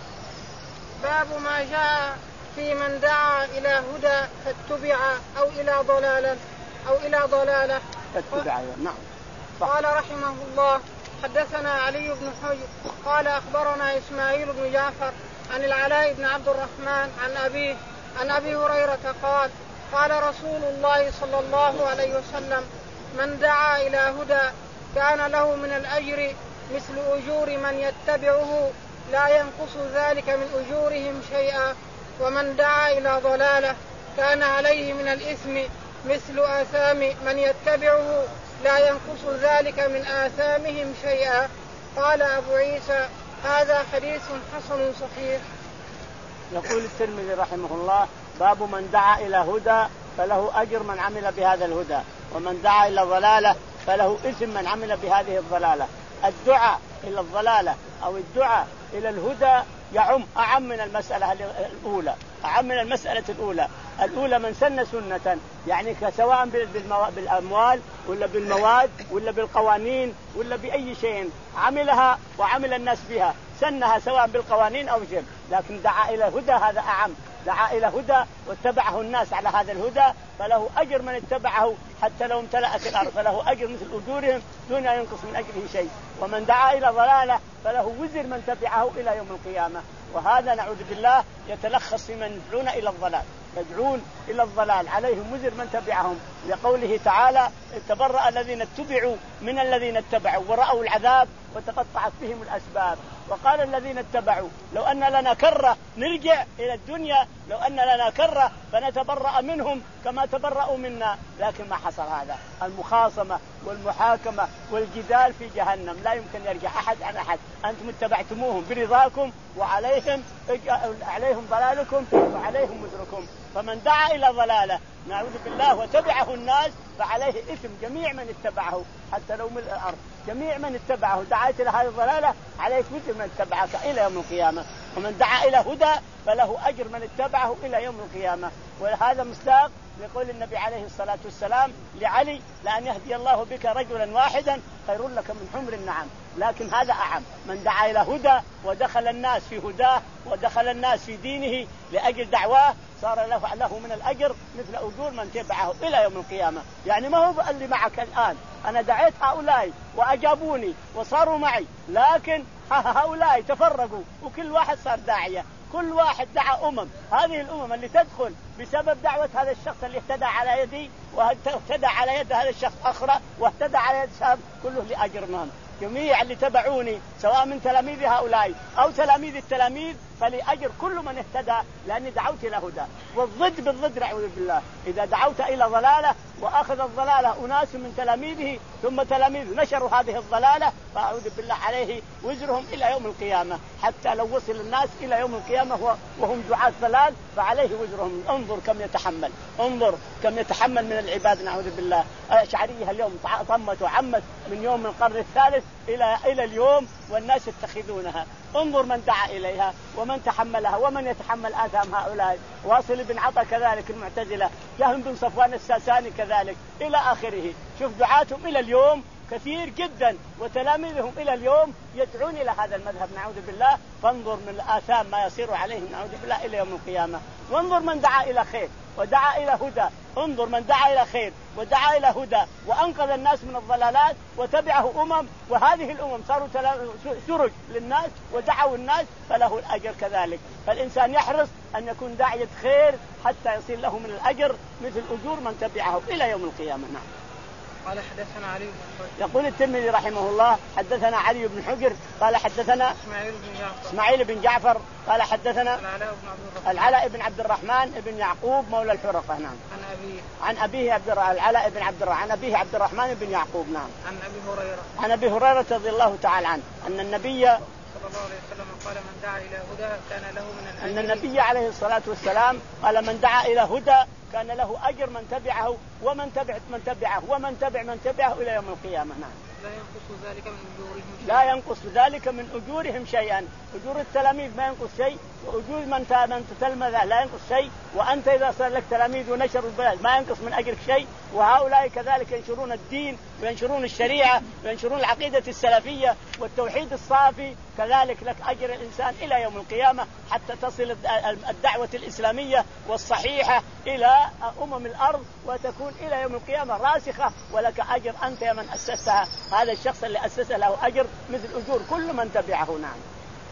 باب ما جاء في من دعا إلى هدى فاتبع أو إلى ضلالة أو إلى ضلالة فاتبع. نعم. قال رحمه الله حدثنا علي بن حجر قال أخبرنا إسماعيل بن جعفر عن العلاء بن عبد الرحمن عن أبيه عن أبي هريرة قال قال رسول الله صلى الله عليه وسلم من دعا إلى هدى كان له من الأجر مثل أجور من يتبعه لا ينقص ذلك من أجورهم شيئا، ومن دعا إلى ضلالة كان عليه من الإثم مثل آثام من يتبعه لا ينقص ذلك من آثامهم شيئا. قال أبو عيسى هذا حديث حسن صحيح. يقول الترمذي رحمه الله باب من دعا إلى هدى فله أجر من عمل بهذا الهدى، ومن دعا إلى ضلالة فله إثم من عمل بهذه الضلالة. الدعاء إلى الضلالة أو الدعاء إلى الهدى يعم أعم من المسألة الأولى، أعم من المسألة الأولى. الأولى من سن سنة، يعني سواء بالأموال ولا بالمواد ولا بالقوانين ولا بأي شيء عملها وعمل الناس بها، سنها سواء بالقوانين أو شيء، لكن دعا إلى هدى هذا أعم. دعا إلى هدى واتبعه الناس على هذا الهدى فله أجر من اتبعه حتى لو امتلأت الأرض، فله أجر مثل أجورهم دون أن ينقص من أجره شيء. ومن دعا إلى ضلالة فله وزر من تبعه إلى يوم القيامة. وهذا نعوذ بالله يتلخص في من يدعون إلى الضلال، يدعون إلى الضلال عليهم وزر من تبعهم، لقوله تعالى تبرأ الذين اتبعوا من الذين اتبعوا ورأوا العذاب وتقطعت بهم الأسباب. وقال الذين اتبعوا لو أن لنا كرة نرجع إلى الدنيا، لو أن لنا كرة فنتبرأ منهم كما تبرأوا منا، لكن ما حصل هذا. المخاصمة والمحاكمة والجدال في جهنم، لا يمكن يرجع أحد عن أحد. أنتم اتبعتموهم برضاكم وعليهم عليهم ضلالكم وعليهم وزركم. فمن دعا إلى ضلالة نعوذ بالله وتبعه الناس فعليه إثم جميع من اتبعه، حتى لو ملء الأرض جميع من اتبعه دعيت إلى هذه الضلالة عليك مثل من اتبعك إلى يوم القيامة. ومن دعا إلى هدى فله أجر من اتبعه إلى يوم القيامة. وهذا مصداق لقول النبي عليه الصلاة والسلام لعلي لأن يهدي الله بك رجلا واحدا خير لك من حمر النعم. لكن هذا أعم، من دعا إلى هدى ودخل الناس في هداه ودخل الناس في دينه لأجل دعواه صار له, له من الأجر مثل أجور من تبعه إلى يوم القيامة. يعني ما هو اللي معك الآن، أنا دعيت هؤلاء وأجابوني وصاروا معي، لكن هؤلاء تفرقوا وكل واحد صار داعية، كل واحد دعا أمم. هذه الأمم اللي تدخل بسبب دعوة هذا الشخص اللي اهتدى على يدي واهتدى على يد هذا الشخص أخرى واهتدى على يد شاب كله لأجر منهم. جميع اللي تبعوني سواء من تلاميذ هؤلاء أو تلاميذ التلاميذ فلأجر كل من اهتدى لأني دعوت إلى هدى. والضد بالضد نعوذ بالله، إذا دعوت إلى ضلالة وأخذ الضلالة أناس من تلاميذه ثم تلاميذ نشروا هذه الضلالة فأعوذ بالله عليه وزرهم إلى يوم القيامة، حتى لو وصل الناس إلى يوم القيامة وهم دعاة ضلال فعليه وزرهم. انظر كم يتحمل، انظر كم يتحمل من العباد نعوذ بالله. الأشعرية اليوم طمت وعمت من يوم القرن الثالث إلى إلى اليوم والناس يتخذونها. انظر من دعا إليها ومن تحملها ومن يتحمل آثام هؤلاء. واصل بن عطا كذلك المعتزلة، جهم بن صفوان الساساني كذلك إلى آخره. شوف دعاتهم إلى اليوم كثير جدا وتلاميذهم إلى اليوم يدعون إلى هذا المذهب نعوذ بالله. فانظر من الآثام ما يصير عليهم نعوذ بالله إلى يوم القيامة. وانظر من دعا إلى خير ودعا إلى هدى، انظر من دعا إلى خير ودعا إلى هدى وأنقذ الناس من الضلالات وتبعه أمم، وهذه الأمم صاروا سرج للناس ودعوا الناس فله الأجر كذلك. فالإنسان يحرص أن يكون داعية خير حتى يصير له من الأجر مثل أجور من تبعه إلى يوم القيامة. نعم. قال حدثنا علي بن حجر. يقول الترمذي رحمه الله حدثنا علي بن حجر قال حدثنا إسماعيل بن جعفر إسماعيل بن جعفر قال حدثنا العلاء بن عبد الرحمن العلاء بن عبد الرحمن بن يعقوب مولى الحرقة. نعم. عن أبيه عن أبيه عبد العلاء بن عبد الرحمن عن أبيه عبد الرحمن بن يعقوب. نعم. عن أبي هريرة عن أبي هريرة رضي الله تعالى عنه أن النبي صلى الله عليه وسلم قال من دعا إلى هدى كان له من الأجر. أن النبي عليه الصلاة والسلام قال من دعا إلى هدى كان له أجر من تبعه ومن تبع من تبعه ومن تبع من تبعه إلى يوم القيامة. نعم. لا ينقص ذلك من أجورهم شيئا. لا ينقص ذلك من أجورهم شيئا. أجور التلاميذ ما ينقص شيء، وأجور من من تتلمذ لا ينقص شيء. وأنت إذا صار لك تلاميذ ونشروا البلاد ما ينقص من أجرك شيء. وهؤلاء كذلك ينشرون الدين وينشرون الشريعة وينشرون العقيدة السلفية والتوحيد الصافي، كذلك لك أجر الإنسان إلى يوم القيامة حتى تصل الدعوة الإسلامية والصحيحة إلى أمم الأرض وتكون إلى يوم القيامة راسخة، ولك أجر أنت يا من أسسها. هذا الشخص اللي أسسه له أجر مثل أجور كل من تبعه. نعم.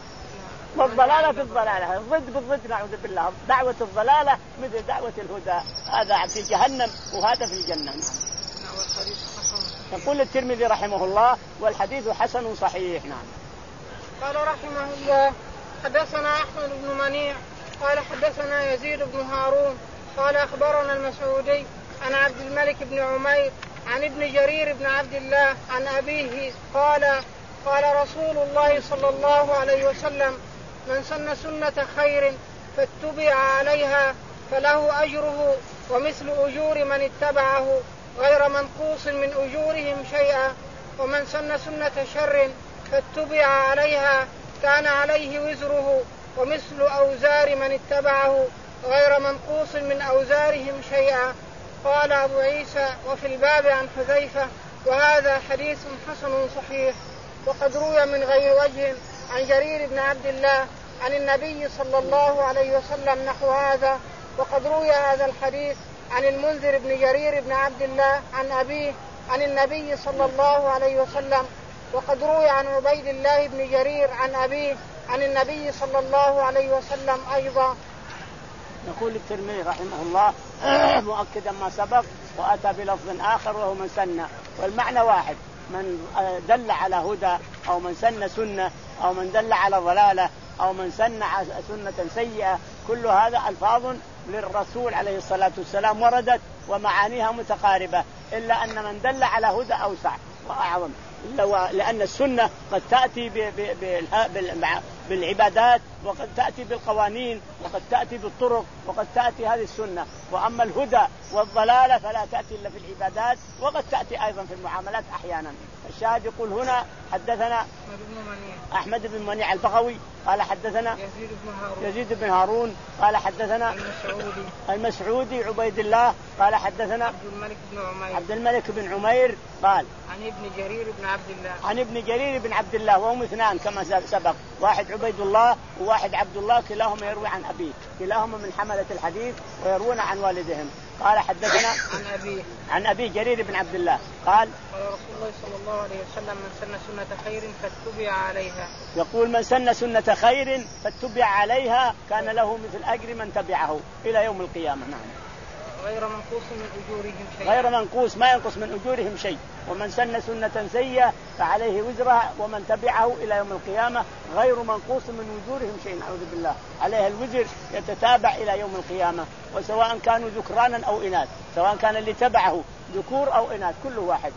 والضلالة في الضلالة ضد بالضد نعوذ بالله. دعوة الضلالة مثل دعوة الهدى، هذا في جهنم وهذا في الجنة. يقول الترمذي رحمه الله والحديث حسن صحيح. نعم. قال رحمه الله حدثنا أحمد بن منيع قال حدثنا يزيد بن هارون قال أخبرنا المسعودي عن عبد الملك بن عمير عن ابن جرير بن عبد الله عن أبيه قال قال رسول الله صلى الله عليه وسلم من سن سنة خير فاتبع عليها فله أجره ومثل أجور من اتبعه غير منقوص من أجورهم شيئا، ومن سن سنة شر فاتبع عليها كان عليه وزره ومثل أوزار من اتبعه غير منقوص من أوزارهم شيئا. قال أبو عيسى وفي الباب عن حذيفة وهذا حديث حسن صحيح. وقد روي من غير وجه عن جرير بن عبد الله عن النبي صلى الله عليه وسلم نحو هذا. وقد روي هذا الحديث عن المنذر بن جرير بن عبد الله عن أبيه عن النبي صلى الله عليه وسلم. وقد روي عن عبيد الله بن جرير عن أبيه عن النبي صلى الله عليه وسلم أيضا. يقول الترمذي رحمه الله مؤكدا ما سبق وأتى بلفظ آخر وهو من سن، والمعنى واحد، من دل على هدى أو من سن سنة أو من دل على ضلالة أو من سن سنة سيئة، كل هذا ألفاظ للرسول عليه الصلاة والسلام وردت ومعانيها متقاربة، إلا أن من دل على هدى أوسع وأعظم، لأن السنة قد تأتي بالعبادات وقد تأتي بالقوانين وقد تأتي بالطرق وقد تأتي هذه السنة، وأما الهدى والضلالة فلا تأتي إلا في العبادات وقد تأتي أيضا في المعاملات أحيانا. الشاهد يقول هنا حدثنا أحمد بن منيع البغوي قال حدثنا يزيد بن هارون, يزيد بن هارون قال حدثنا المسعودي, المسعودي عبيد الله قال حدثنا عبد الملك بن عمير, عبد الملك بن عمير قال عن ابن جرير بن عبد الله عن ابن جرير بن عبد الله، وهم اثنان كما سبق، واحد عبيد الله وواحد عبد الله، كلاهما يروي عن أبيه، كلاهما من حملة الحديث ويروون عن والدهم. قال حدثنا عن أبيه عن أبي جرير بن عبد الله قال قال رسول الله صلى الله عليه وسلم من سن سنة خير فاتبع عليها. يقول من سن سنة خير فاتبع عليها كان له مثل أجر من تبعه إلى يوم القيامة. نعم. غير منقوص من أجورهم شيء. غير منقوص، ما ينقص من أجورهم شيء. ومن سن سنة سيئة فعليه وزرها ومن تبعه إلى يوم القيامة غير منقوص من أجورهم شيء، نعوذ بالله، عليها الوزر يتتابع إلى يوم القيامة، وسواء كانوا ذكرانا أو إناث، سواء كان اللي تبعه ذكور أو إناث كل واحد.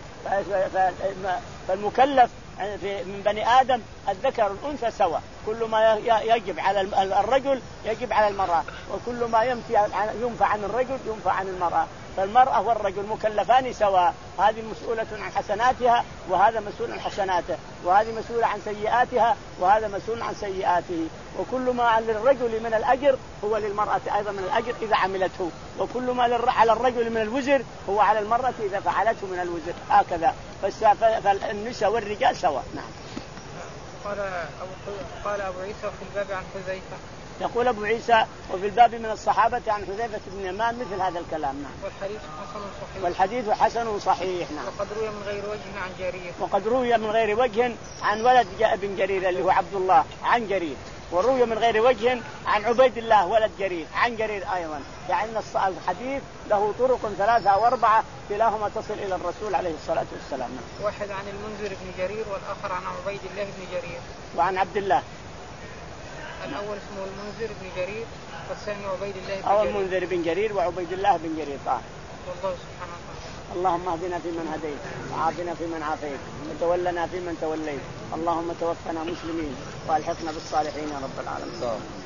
فالمكلف من بني آدم الذكر الأنثى سواء، كل ما يجب على الرجل يجب على المرأة، وكل ما ينفع عن الرجل ينفع عن المرأة، فالمرأة والرجل مكلفان سواء، هذه مسؤولة عن حسناتها وهذا مسؤول عن حسناته، وهذه مسؤولة عن سيئاتها وهذا مسؤول عن سيئاته، وكل ما للرجل من الأجر هو للمرأة أيضا من الأجر إذا عملته، وكل ما على الرجل من الوزر هو على المرأة إذا فعلته من الوزر، هكذا. فالنساء والرجال سواء. نعم. قال أبو, قال أبو عيسى في الباب عن حذيفة. يقول أبو عيسى وفي الباب من الصحابة عن حذيفة بن اليمان مثل هذا الكلام. نعم. والحديث حسن صحيح. والحديث حسن صحيح. نعم. وقد روي من غير وجه عن جرير. وقد روي من غير وجه عن ولد ابن جرير اللي هو عبد الله عن جرير، وروي من غير وجه عن عبيد الله ولد جرير عن جرير أيضا، يعني الحديث له طرق ثلاثة أو أربعة كلاهما تصل إلى الرسول عليه الصلاة والسلام. واحد عن المنذر بن جرير والآخر عن عبيد الله بن جرير. وعن عبد الله. الأول اسمه المنذر بن جرير والثاني عبيد الله بن أو جرير. المنذر بن جرير وعبيد الله بن جرير. طيب. والله سبحانه وتعالى. اللهم اهدنا فيمن هديت وعافنا فيمن عافيت وتولنا فيمن توليت، اللهم توفنا مسلمين والحقنا بالصالحين يا رب العالمين.